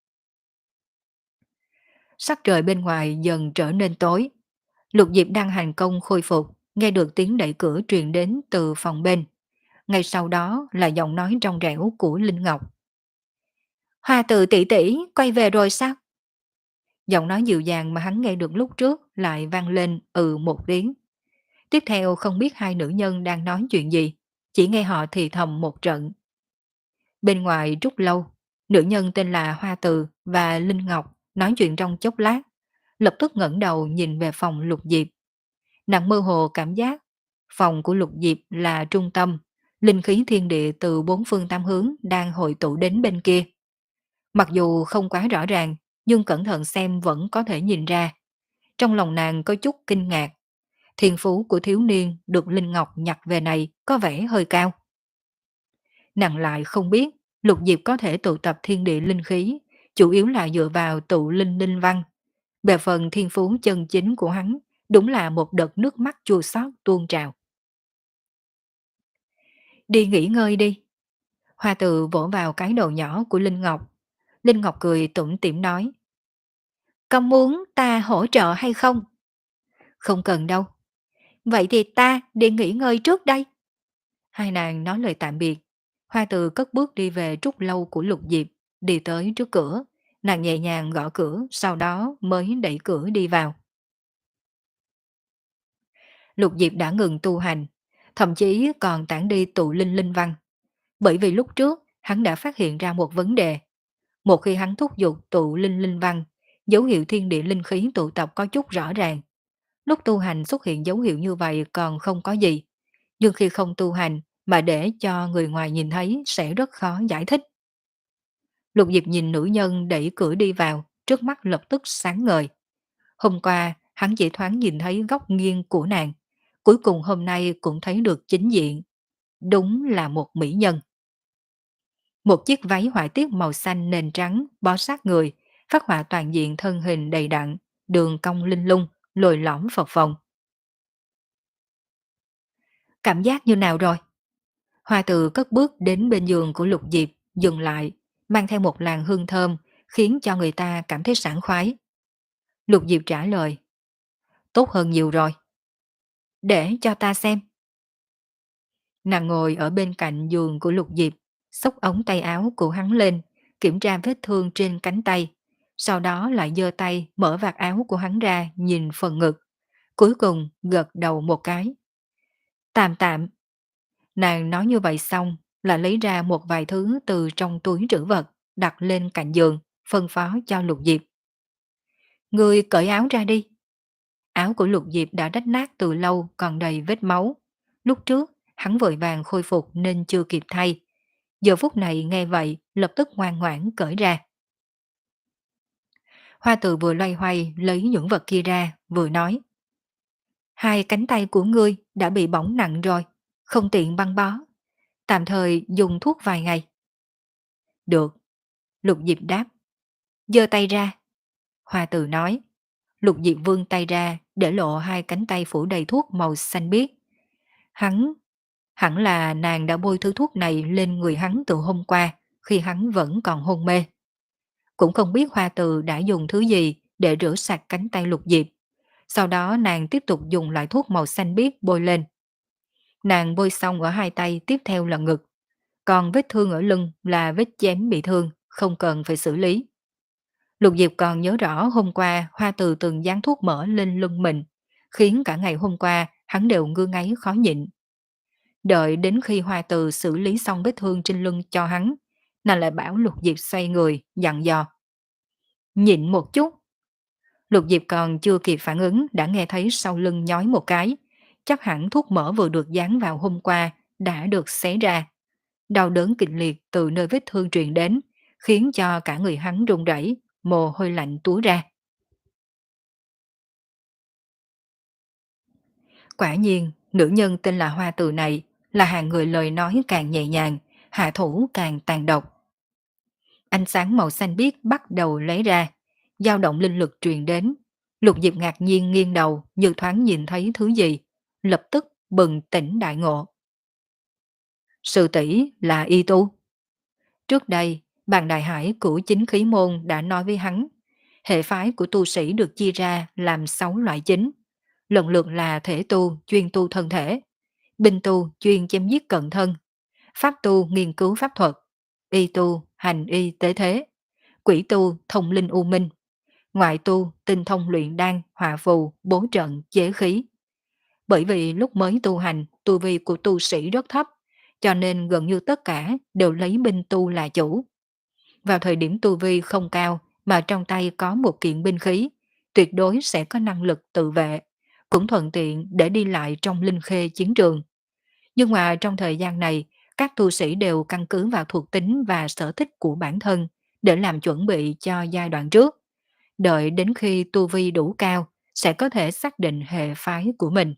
Sắc trời bên ngoài dần trở nên tối. Lục Diệp đang hành công khôi phục, nghe được tiếng đẩy cửa truyền đến từ phòng bên. Ngay sau đó là giọng nói trong trẻo của Linh Ngọc. Hoa Tự tỷ tỷ quay về rồi sao? Giọng nói dịu dàng mà hắn nghe được lúc trước lại vang lên ừ một tiếng. Tiếp theo không biết hai nữ nhân đang nói chuyện gì, chỉ nghe họ thì thầm một trận. Bên ngoài Trúc Lâu, nữ nhân tên là Hoa Từ và Linh Ngọc nói chuyện trong chốc lát, lập tức ngẩng đầu nhìn về phòng Lục Diệp. Nàng mơ hồ cảm giác phòng của Lục Diệp là trung tâm, linh khí thiên địa từ bốn phương tám hướng đang hội tụ đến bên kia. Mặc dù không quá rõ ràng, nhưng cẩn thận xem vẫn có thể nhìn ra. Trong lòng nàng có chút kinh ngạc. Thiên phú của thiếu niên được Linh Ngọc nhặt về này có vẻ hơi cao. Nàng lại không biết Lục Diệp có thể tụ tập thiên địa linh khí, chủ yếu là dựa vào tụ linh linh văn. Về phần thiên phú chân chính của hắn, đúng là một đợt nước mắt chua xót tuôn trào. Đi nghỉ ngơi đi. Hoa Từ vỗ vào cái đầu nhỏ của Linh Ngọc. Linh Ngọc cười tủm tỉm nói. Có muốn ta hỗ trợ hay không? Không cần đâu. Vậy thì ta đi nghỉ ngơi trước đây. Hai nàng nói lời tạm biệt. Hoa Từ cất bước đi về Trúc Lâu của Lục Diệp, đi tới trước cửa. Nàng nhẹ nhàng gõ cửa, sau đó mới đẩy cửa đi vào. Lục Diệp đã ngừng tu hành, thậm chí còn tản đi tụ linh linh văn. Bởi vì lúc trước, hắn đã phát hiện ra một vấn đề. Một khi hắn thúc giục tụ linh linh văn, dấu hiệu thiên địa linh khí tụ tập có chút rõ ràng. Lúc tu hành xuất hiện dấu hiệu như vậy còn không có gì. Nhưng khi không tu hành mà để cho người ngoài nhìn thấy sẽ rất khó giải thích. Lục Diệp nhìn nữ nhân đẩy cửa đi vào, trước mắt lập tức sáng ngời. Hôm qua, hắn chỉ thoáng nhìn thấy góc nghiêng của nàng. Cuối cùng hôm nay cũng thấy được chính diện. Đúng là một mỹ nhân. Một chiếc váy họa tiết màu xanh nền trắng bó sát người, phát họa toàn diện thân hình đầy đặn, đường cong linh lung, lồi lõm phập phồng. Cảm giác như nào rồi? Hoa Từ cất bước đến bên giường của Lục Diệp, dừng lại, mang theo một làn hương thơm, khiến cho người ta cảm thấy sảng khoái. Lục Diệp trả lời, tốt hơn nhiều rồi. Để cho ta xem. Nàng ngồi ở bên cạnh giường của Lục Diệp, xốc ống tay áo của hắn lên, kiểm tra vết thương trên cánh tay. Sau đó lại giơ tay mở vạt áo của hắn ra nhìn phần ngực. Cuối cùng gật đầu một cái. Tạm tạm. Nàng nói như vậy xong, lại lấy ra một vài thứ từ trong túi trữ vật, đặt lên cạnh giường, phân phó cho Lục Diệp. Người cởi áo ra đi. Áo của Lục Diệp đã rách nát từ lâu còn đầy vết máu. Lúc trước, hắn vội vàng khôi phục nên chưa kịp thay. Giờ phút này nghe vậy, lập tức ngoan ngoãn cởi ra. Hoa Từ vừa loay hoay lấy những vật kia ra, vừa nói. Hai cánh tay của ngươi đã bị bỏng nặng rồi, không tiện băng bó. Tạm thời dùng thuốc vài ngày. Được. Lục Diệp đáp. Giơ tay ra. Hoa Từ nói. Lục Diệp vươn tay ra để lộ hai cánh tay phủ đầy thuốc màu xanh biếc. Hắn, hẳn là nàng đã bôi thứ thuốc này lên người hắn từ hôm qua khi hắn vẫn còn hôn mê. Cũng không biết Hoa Từ đã dùng thứ gì để rửa sạch cánh tay Lục Diệp. Sau đó nàng tiếp tục dùng loại thuốc màu xanh biếc bôi lên. Nàng bôi xong ở hai tay tiếp theo là ngực. Còn vết thương ở lưng là vết chém bị thương, không cần phải xử lý. Lục Diệp còn nhớ rõ hôm qua Hoa Từ từng dán thuốc mỡ lên lưng mình, khiến cả ngày hôm qua hắn đều ngứa ngáy khó nhịn. Đợi đến khi Hoa Từ xử lý xong vết thương trên lưng cho hắn, nàng lại bảo Lục Diệp xoay người, dặn dò. Nhịn một chút. Lục Diệp còn chưa kịp phản ứng đã nghe thấy sau lưng nhói một cái. Chắc hẳn thuốc mỡ vừa được dán vào hôm qua đã được xé ra. Đau đớn kịch liệt từ nơi vết thương truyền đến, khiến cho cả người hắn run rẩy, mồ hôi lạnh túa ra. Quả nhiên, nữ nhân tên là Hoa Từ này là hạng người lời nói càng nhẹ nhàng, hạ thủ càng tàn độc. Ánh sáng màu xanh biếc bắt đầu lấy ra, dao động linh lực truyền đến. Lục Diệp ngạc nhiên nghiêng đầu như thoáng nhìn thấy thứ gì, lập tức bừng tỉnh đại ngộ. Sư tỷ là y tu. Trước đây, bàn đại hải của chính khí môn đã nói với hắn, hệ phái của tu sĩ được chia ra làm sáu loại chính, lần lượt là thể tu chuyên tu thân thể, binh tu chuyên chém giết cận thân, pháp tu nghiên cứu pháp thuật, y tu hành y tế thế, quỷ tu thông linh u minh, ngoại tu tinh thông luyện đan, hỏa phù, bố trận, chế khí. Bởi vì lúc mới tu hành, tu vi của tu sĩ rất thấp, cho nên gần như tất cả đều lấy binh tu là chủ. Vào thời điểm tu vi không cao mà trong tay có một kiện binh khí, tuyệt đối sẽ có năng lực tự vệ, cũng thuận tiện để đi lại trong linh khê chiến trường. Nhưng mà trong thời gian này, các tu sĩ đều căn cứ vào thuộc tính và sở thích của bản thân để làm chuẩn bị cho giai đoạn trước. Đợi đến khi tu vi đủ cao, sẽ có thể xác định hệ phái của mình.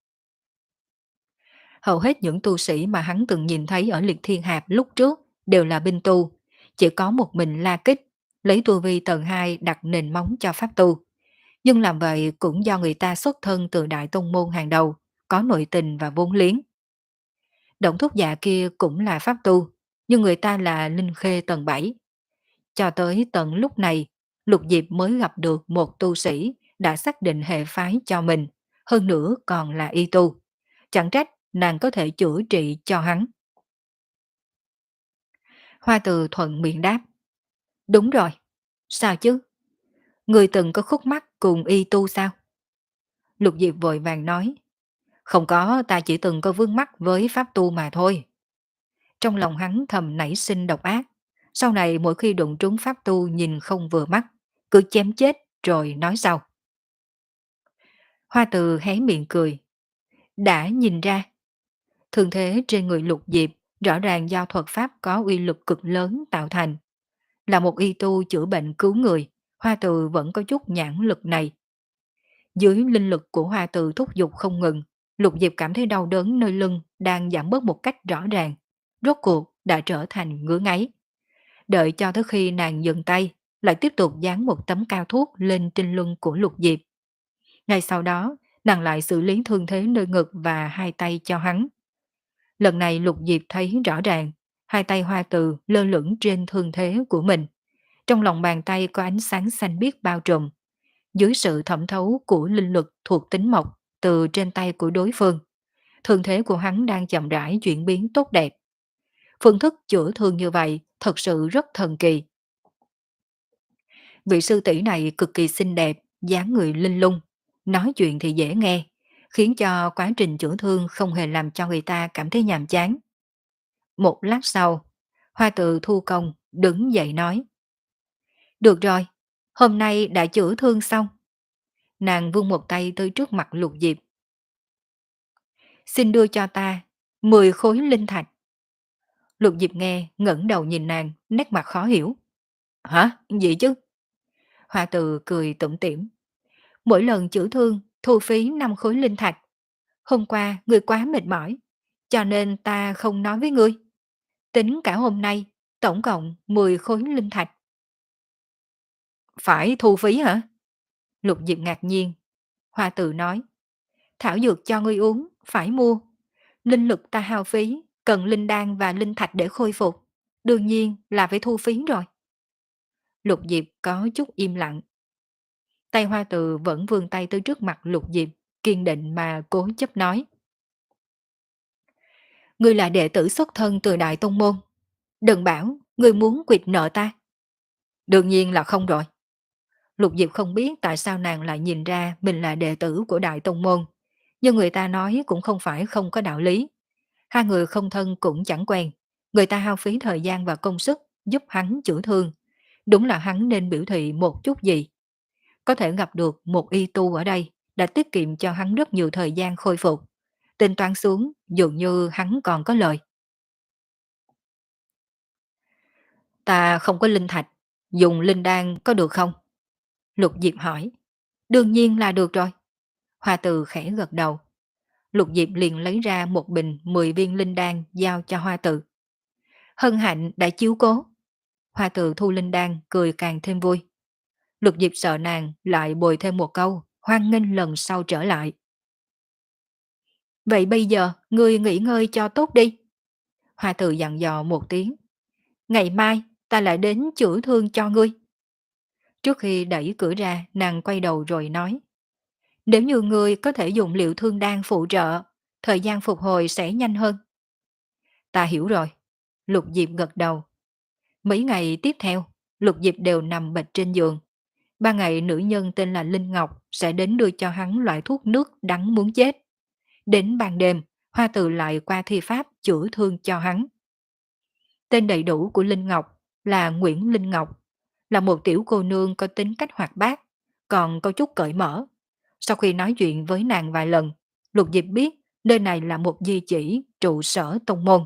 Hầu hết những tu sĩ mà hắn từng nhìn thấy ở liệt thiên hạp lúc trước đều là binh tu. Chỉ có một mình La Kích, lấy tu vi tầng hai đặt nền móng cho pháp tu. Nhưng làm vậy cũng do người ta xuất thân từ đại tông môn hàng đầu, có nội tình và vốn liếng. Động thúc dạ kia cũng là pháp tu, nhưng người ta là linh khê tầng bảy. Cho tới tận lúc này, Lục Diệp mới gặp được một tu sĩ đã xác định hệ phái cho mình, hơn nữa còn là y tu. Chẳng trách nàng có thể chữa trị cho hắn. Hoa Từ thuận miệng đáp. Đúng rồi. Sao chứ? Người từng có khúc mắc cùng y tu sao? Lục Diệp vội vàng nói. Không có, ta chỉ từng có vướng mắc với pháp tu mà thôi. Trong lòng hắn thầm nảy sinh độc ác. Sau này mỗi khi đụng trúng pháp tu nhìn không vừa mắt, cứ chém chết rồi nói sau. Hoa Từ hé miệng cười. Đã nhìn ra. Thường thế trên người Lục Diệp rõ ràng do thuật pháp có uy lực cực lớn tạo thành. Là một y tu chữa bệnh cứu người, Hoa Từ vẫn có chút nhãn lực này. Dưới linh lực của Hoa Từ thúc giục không ngừng, Lục Diệp cảm thấy đau đớn nơi lưng đang giảm bớt một cách rõ ràng. Rốt cuộc đã trở thành ngứa ngáy. Đợi cho tới khi nàng dừng tay, lại tiếp tục dán một tấm cao thuốc lên trên lưng của Lục Diệp. Ngay sau đó, nàng lại xử lý thương thế nơi ngực và hai tay cho hắn. Lần này Lục Diệp thấy rõ ràng, hai tay Hoa Từ lơ lửng trên thương thế của mình. Trong lòng bàn tay có ánh sáng xanh biếc bao trùm. Dưới sự thẩm thấu của linh lực thuộc tính mộc từ trên tay của đối phương, thương thế của hắn đang chậm rãi chuyển biến tốt đẹp. Phương thức chữa thương như vậy thật sự rất thần kỳ. Vị sư tỷ này cực kỳ xinh đẹp, dáng người linh lung, nói chuyện thì dễ nghe, khiến cho quá trình chữa thương không hề làm cho người ta cảm thấy nhàm chán. Một lát sau, Hoa Từ thu công, đứng dậy nói. Được rồi, hôm nay đã chữa thương xong. Nàng vung một tay tới trước mặt Lục Diệp. Xin đưa cho ta mười khối linh thạch. Lục Diệp nghe, ngẩng đầu nhìn nàng, nét mặt khó hiểu. Hả? Gì chứ? Hoa Từ cười tủm tỉm. Mỗi lần chữa thương, thu phí năm khối linh thạch. Hôm qua, ngươi quá mệt mỏi, cho nên ta không nói với ngươi. Tính cả hôm nay, tổng cộng mười khối linh thạch. Phải thu phí hả? Lục Diệp ngạc nhiên. Hoa Từ nói. Thảo dược cho ngươi uống, phải mua. Linh lực ta hao phí, cần linh đan và linh thạch để khôi phục. Đương nhiên là phải thu phí rồi. Lục Diệp có chút im lặng. Tay Hoa Từ vẫn vươn tay tới trước mặt Lục Diệp, kiên định mà cố chấp nói. Ngươi là đệ tử xuất thân từ Đại Tông Môn. Đừng bảo, ngươi muốn quyệt nợ ta. Đương nhiên là không rồi. Lục Diệp không biết tại sao nàng lại nhìn ra mình là đệ tử của Đại Tông Môn. Nhưng người ta nói cũng không phải không có đạo lý. Hai người không thân cũng chẳng quen. Người ta hao phí thời gian và công sức giúp hắn chữa thương. Đúng là hắn nên biểu thị một chút gì. Có thể gặp được một y tu ở đây đã tiết kiệm cho hắn rất nhiều thời gian khôi phục. Tính toán xuống, dường như hắn còn có lời. Ta không có linh thạch, dùng linh đan có được không? Lục Diệp hỏi. Đương nhiên là được rồi. Hoa Từ khẽ gật đầu. Lục Diệp liền lấy ra một bình mười viên linh đan giao cho Hoa Từ. Hân hạnh đã chiếu cố. Hoa Từ thu linh đan cười càng thêm vui. Lục Diệp sợ nàng lại bồi thêm một câu, hoan nghênh lần sau trở lại. Vậy bây giờ, ngươi nghỉ ngơi cho tốt đi. Hoa Từ dặn dò một tiếng. Ngày mai, ta lại đến chữa thương cho ngươi. Trước khi đẩy cửa ra, nàng quay đầu rồi nói. Nếu như ngươi có thể dùng liệu thương đan phụ trợ, thời gian phục hồi sẽ nhanh hơn. Ta hiểu rồi. Lục Diệp gật đầu. Mấy ngày tiếp theo, Lục Diệp đều nằm bệt trên giường. Ba ngày nữ nhân tên là Linh Ngọc sẽ đến đưa cho hắn loại thuốc nước đắng muốn chết. Đến ban đêm, Hoa Từ lại qua thi pháp chữa thương cho hắn. Tên đầy đủ của Linh Ngọc là Nguyễn Linh Ngọc, là một tiểu cô nương có tính cách hoạt bát, còn có chút cởi mở. Sau khi nói chuyện với nàng vài lần, Lục Diệp biết nơi này là một di chỉ trụ sở tông môn.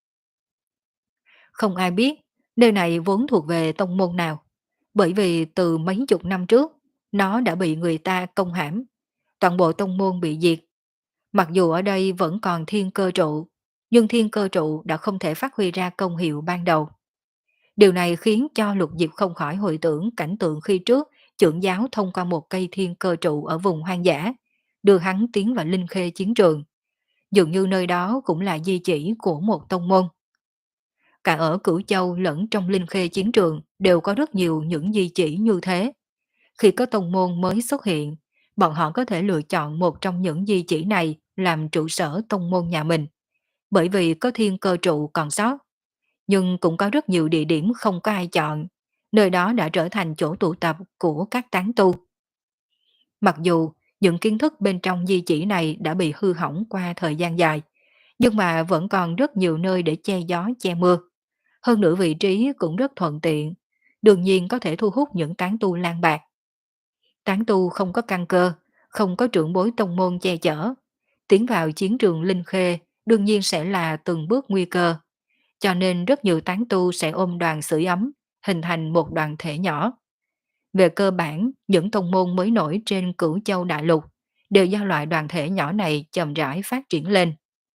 Không ai biết nơi này vốn thuộc về tông môn nào, bởi vì từ mấy chục năm trước, nó đã bị người ta công hãm, toàn bộ tông môn bị diệt. Mặc dù ở đây vẫn còn thiên cơ trụ, nhưng thiên cơ trụ đã không thể phát huy ra công hiệu ban đầu. Điều này khiến cho Lục Diệp không khỏi hồi tưởng cảnh tượng khi trước trưởng giáo thông qua một cây thiên cơ trụ ở vùng hoang dã, đưa hắn tiến vào linh khê chiến trường. Dường như nơi đó cũng là di chỉ của một tông môn. Cả ở Cửu Châu lẫn trong linh khê chiến trường đều có rất nhiều những di chỉ như thế. Khi có tông môn mới xuất hiện, bọn họ có thể lựa chọn một trong những di chỉ này làm trụ sở tông môn nhà mình, bởi vì có thiên cơ trụ còn sót. Nhưng cũng có rất nhiều địa điểm không có ai chọn, nơi đó đã trở thành chỗ tụ tập của các tán tu. Mặc dù những kiến thức bên trong di chỉ này đã bị hư hỏng qua thời gian dài, nhưng mà vẫn còn rất nhiều nơi để che gió che mưa. Hơn nữa vị trí cũng rất thuận tiện, đương nhiên có thể thu hút những tán tu lang bạc. Tán tu không có căn cơ, không có trưởng bối tông môn che chở. Tiến vào chiến trường Linh Khê đương nhiên sẽ là từng bước nguy cơ. Cho nên rất nhiều tán tu sẽ ôm đoàn sưởi ấm, hình thành một đoàn thể nhỏ. Về cơ bản, những tông môn mới nổi trên Cửu Châu Đại Lục đều do loại đoàn thể nhỏ này chậm rãi phát triển lên.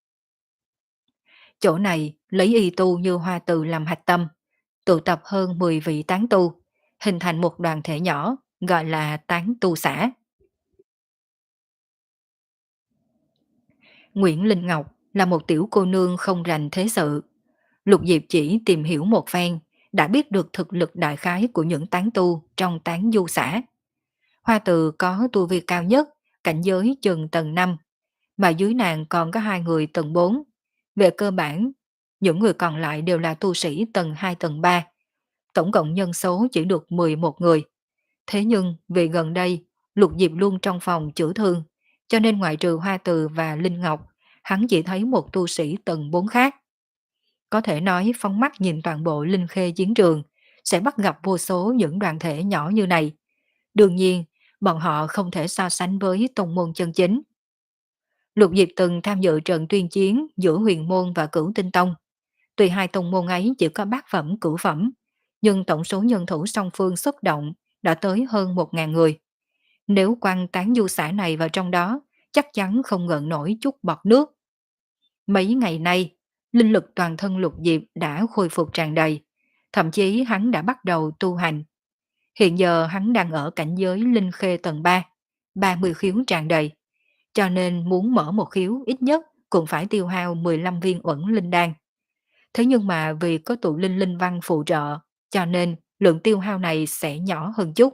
Chỗ này lấy y tu như Hoa Từ làm hạch tâm, tụ tập hơn mười vị tán tu, hình thành một đoàn thể nhỏ gọi là tán tu xã. Nguyễn Linh Ngọc là một tiểu cô nương không rành thế sự. Lục Diệp chỉ tìm hiểu một phen, đã biết được thực lực đại khái của những tán tu trong tán du xã. Hoa Từ có tu vi cao nhất, cảnh giới chừng tầng năm, mà dưới nàng còn có hai người tầng bốn. Về cơ bản, những người còn lại đều là tu sĩ tầng hai tầng ba. Tổng cộng nhân số chỉ được mười một người. Thế nhưng vì gần đây, Lục Diệp luôn trong phòng chữa thương, cho nên ngoại trừ Hoa Từ và Linh Ngọc, hắn chỉ thấy một tu sĩ tầng bốn khác. Có thể nói phóng mắt nhìn toàn bộ linh khê chiến trường, sẽ bắt gặp vô số những đoàn thể nhỏ như này. Đương nhiên, bọn họ không thể so sánh với tông môn chân chính. Lục Diệp từng tham dự trận tuyên chiến giữa Huyền Môn và Cửu Tinh Tông. Tuy hai tông môn ấy chỉ có bát phẩm cửu phẩm, nhưng tổng số nhân thủ song phương xuất động đã tới hơn một ngàn người. Nếu quăng tán du xã này vào trong đó, chắc chắn không ngợn nổi chút bọt nước. Mấy ngày nay, linh lực toàn thân Lục Diệp đã khôi phục tràn đầy, thậm chí hắn đã bắt đầu tu hành. Hiện giờ hắn đang ở cảnh giới linh khê tầng ba, ba mươi khiếu tràn đầy, cho nên muốn mở một khiếu ít nhất cũng phải tiêu hao mười lăm viên uẩn linh đan. Thế nhưng mà vì có tụ linh linh văn phụ trợ, cho nên lượng tiêu hao này sẽ nhỏ hơn chút.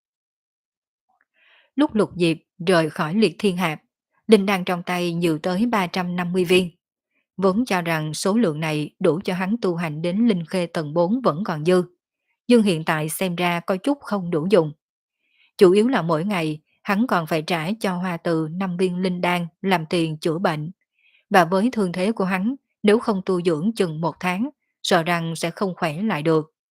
Lúc Lục Diệp rời khỏi liệt thiên hạp, linh đan trong tay nhiều tới ba trăm năm mươi viên. Vốn cho rằng số lượng này đủ cho hắn tu hành đến linh khê tầng bốn vẫn còn dư, nhưng hiện tại xem ra có chút không đủ dùng. Chủ yếu là mỗi ngày hắn còn phải trả cho Hoa Từ năm viên linh đan làm tiền chữa bệnh. Và với thương thế của hắn, nếu không tu dưỡng chừng một tháng, sợ rằng sẽ không khỏe lại được.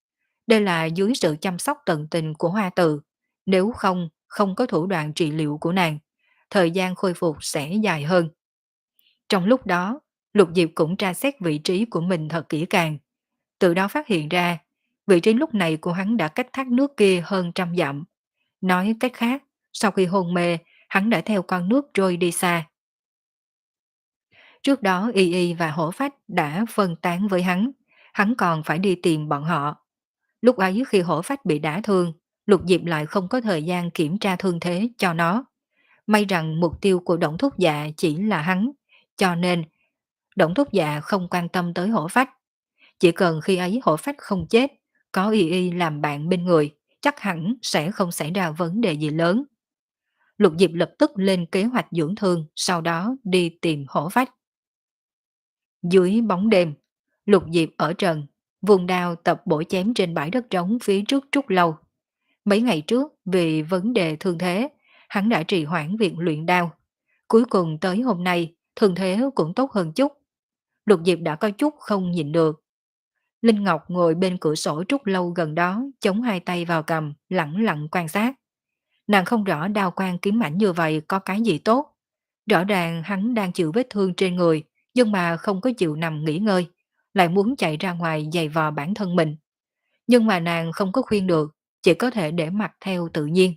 Đây là dưới sự chăm sóc tận tình của Hoa Từ. Nếu không, không có thủ đoạn trị liệu của nàng, thời gian khôi phục sẽ dài hơn. Trong lúc đó, Lục Diệp cũng tra xét vị trí của mình thật kỹ càng. Từ đó phát hiện ra, vị trí lúc này của hắn đã cách thác nước kia hơn trăm dặm. Nói cách khác, sau khi hôn mê, hắn đã theo con nước trôi đi xa. Trước đó Y Y và Hổ Phách đã phân tán với hắn, hắn còn phải đi tìm bọn họ. Lúc ấy khi Hổ Phách bị đả thương, Lục Diệp lại không có thời gian kiểm tra thương thế cho nó. May rằng mục tiêu của Đổng Thúc Dạ chỉ là hắn, cho nên Đổng Thúc Dạ không quan tâm tới Hổ Phách. Chỉ cần khi ấy Hổ Phách không chết, có Y Y làm bạn bên người, chắc hẳn sẽ không xảy ra vấn đề gì lớn. Lục Diệp lập tức lên kế hoạch dưỡng thương, sau đó đi tìm Hổ Phách. Dưới bóng đêm, Lục Diệp ở trần, vùng đao tập bổ chém trên bãi đất trống phía trước Trúc Lâu. Mấy ngày trước, vì vấn đề thương thế, hắn đã trì hoãn việc luyện đao. Cuối cùng tới hôm nay, thương thế cũng tốt hơn chút. Lục Diệp đã có chút không nhịn được. Linh Ngọc ngồi bên cửa sổ Trúc Lâu gần đó, chống hai tay vào cầm, lặng lặng quan sát. Nàng không rõ đao quan kiếm ảnh như vậy có cái gì tốt. Rõ ràng hắn đang chịu vết thương trên người, nhưng mà không có chịu nằm nghỉ ngơi, lại muốn chạy ra ngoài giày vò bản thân mình. Nhưng mà nàng không có khuyên được, chỉ có thể để mặc theo tự nhiên.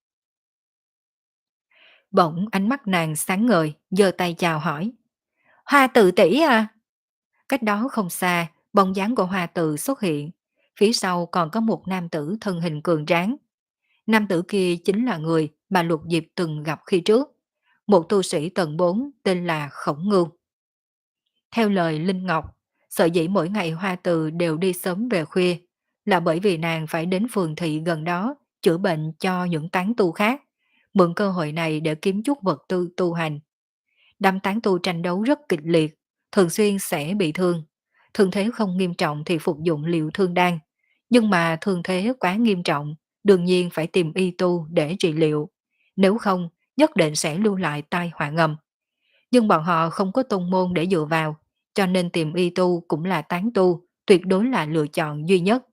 Bỗng ánh mắt nàng sáng ngời, giơ tay chào hỏi. Hoa Tự tỷ à? Cách đó không xa, bóng dáng của Hoa Tự xuất hiện. Phía sau còn có một nam tử thân hình cường tráng. Nam tử kia chính là người mà Lục Diệp từng gặp khi trước. Một tu sĩ tầng bốn tên là Khổng Ngưu. Theo lời Linh Ngọc, sở dĩ mỗi ngày Hoa Từ đều đi sớm về khuya là bởi vì nàng phải đến phường thị gần đó chữa bệnh cho những tán tu khác, mượn cơ hội này để kiếm chút vật tư tu hành. Đám tán tu tranh đấu rất kịch liệt, thường xuyên sẽ bị thương. Thương thế không nghiêm trọng thì phục dụng liệu thương đan, nhưng mà thương thế quá nghiêm trọng, đương nhiên phải tìm y tu để trị liệu. Nếu không, nhất định sẽ lưu lại tai họa ngầm. Nhưng bọn họ không có tông môn để dựa vào, cho nên tìm y tu cũng là tán tu, tuyệt đối là lựa chọn duy nhất.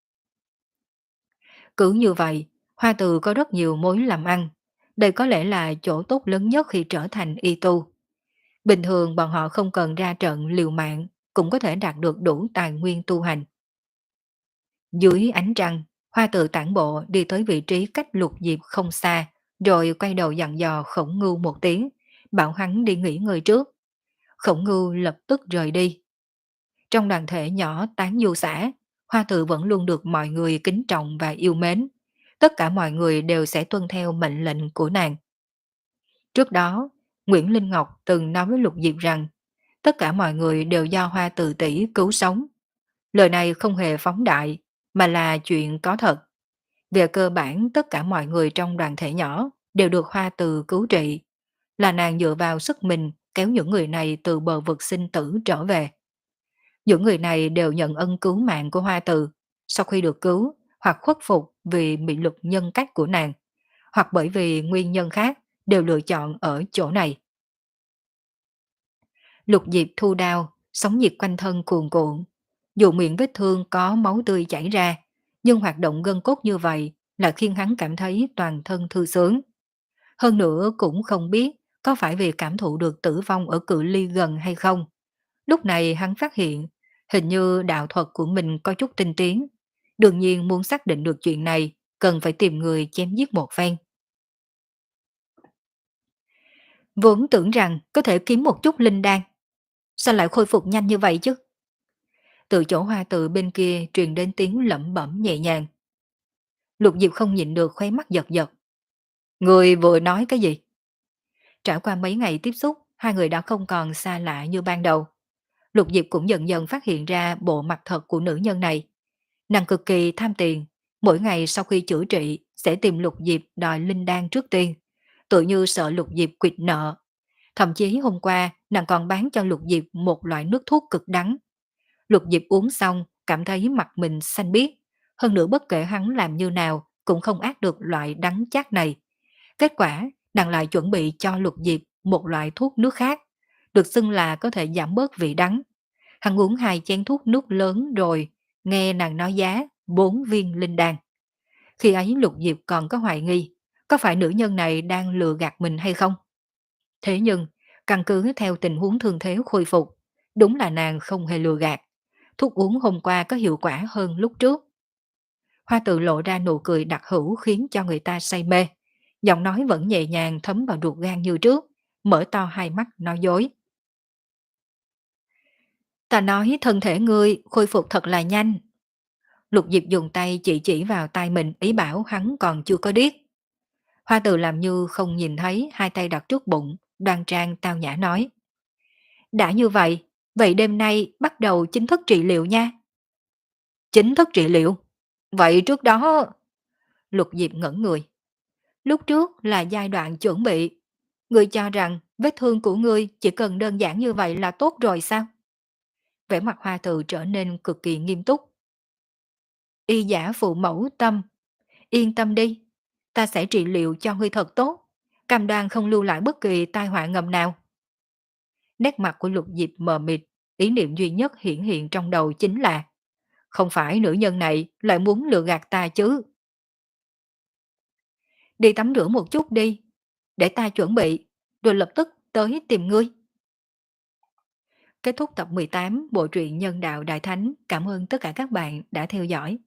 Cứ như vậy, Hoa Từ có rất nhiều mối làm ăn. Đây có lẽ là chỗ tốt lớn nhất khi trở thành y tu. Bình thường bọn họ không cần ra trận liều mạng, cũng có thể đạt được đủ tài nguyên tu hành. Dưới ánh trăng, Hoa Từ tản bộ đi tới vị trí cách Lục Diệp không xa, rồi quay đầu dặn dò Khổng Ngưu một tiếng, bảo hắn đi nghỉ ngơi trước. Khổng Ngưu lập tức rời đi. Trong đoàn thể nhỏ tán du xã, Hoa Từ vẫn luôn được mọi người kính trọng và yêu mến. Tất cả mọi người đều sẽ tuân theo mệnh lệnh của nàng. Trước đó, Nguyễn Linh Ngọc từng nói với Lục Diệp rằng tất cả mọi người đều do Hoa Từ tỷ cứu sống. Lời này không hề phóng đại, mà là chuyện có thật. Về cơ bản tất cả mọi người trong đoàn thể nhỏ đều được Hoa Từ cứu trị. Là nàng dựa vào sức mình kéo những người này từ bờ vực sinh tử trở về. Những người này đều nhận ân cứu mạng của Hoa Từ. Sau khi được cứu, hoặc khuất phục vì bị lực nhân cách của nàng, hoặc bởi vì nguyên nhân khác, đều lựa chọn ở chỗ này. Lục Diệp thu đao, sóng nhiệt quanh thân cuồn cuộn. Dù miệng vết thương có máu tươi chảy ra, nhưng hoạt động gân cốt như vậy là khiến hắn cảm thấy toàn thân thư sướng. Hơn nữa cũng không biết có phải vì cảm thụ được tử vong ở cự ly gần hay không. Lúc này hắn phát hiện, hình như đạo thuật của mình có chút tinh tiến. Đương nhiên muốn xác định được chuyện này, cần phải tìm người chém giết một phen. Vốn tưởng rằng có thể kiếm một chút linh đan. Sao lại khôi phục nhanh như vậy chứ? Từ chỗ Hoa Từ bên kia truyền đến tiếng lẩm bẩm nhẹ nhàng. Lục Diệp không nhịn được khóe mắt giật giật. Người vừa nói cái gì? Trải qua mấy ngày tiếp xúc, hai người đã không còn xa lạ như ban đầu. Lục Diệp cũng dần dần phát hiện ra bộ mặt thật của nữ nhân này. Nàng cực kỳ tham tiền, mỗi ngày sau khi chữa trị sẽ tìm Lục Diệp đòi linh đan trước tiên, tự như sợ Lục Diệp quỵt nợ. Thậm chí hôm qua nàng còn bán cho Lục Diệp một loại nước thuốc cực đắng. Lục Diệp uống xong cảm thấy mặt mình xanh biếc, hơn nữa bất kể hắn làm như nào cũng không ác được loại đắng chát này. Kết quả nàng lại chuẩn bị cho Lục Diệp một loại thuốc nước khác, được xưng là có thể giảm bớt vị đắng. Hắn uống hai chén thuốc nước lớn rồi, nghe nàng nói giá, bốn viên linh đan. Khi ấy Lục Diệp còn có hoài nghi, có phải nữ nhân này đang lừa gạt mình hay không? Thế nhưng, căn cứ theo tình huống thương thế khôi phục, đúng là nàng không hề lừa gạt. Thuốc uống hôm qua có hiệu quả hơn lúc trước. Hoa tự lộ ra nụ cười đặc hữu khiến cho người ta say mê. Giọng nói vẫn nhẹ nhàng thấm vào ruột gan như trước, mở to hai mắt nói dối. Ta nói thân thể ngươi khôi phục thật là nhanh. Lục Diệp dùng tay chỉ chỉ vào tay mình ý bảo hắn còn chưa có điếc. Hoa từ làm như không nhìn thấy, hai tay đặt trước bụng, đoan trang tao nhã nói. Đã như vậy, vậy đêm nay bắt đầu chính thức trị liệu nha. Chính thức trị liệu? Vậy trước đó... Lục Diệp ngẩn người. Lúc trước là giai đoạn chuẩn bị. Ngươi cho rằng vết thương của ngươi chỉ cần đơn giản như vậy là tốt rồi sao? Vẻ mặt Hoa từ trở nên cực kỳ nghiêm túc. Y giả phụ mẫu tâm. Yên tâm đi, ta sẽ trị liệu cho ngươi thật tốt. Cam đoan không lưu lại bất kỳ tai họa ngầm nào. Nét mặt của Lục Diệp mờ mịt, ý niệm duy nhất hiển hiện trong đầu chính là không phải nữ nhân này lại muốn lừa gạt ta chứ. Đi tắm rửa một chút đi, để ta chuẩn bị, rồi lập tức tới tìm ngươi. Kết thúc tập mười tám bộ truyện Nhân đạo Đại Thánh. Cảm ơn tất cả các bạn đã theo dõi.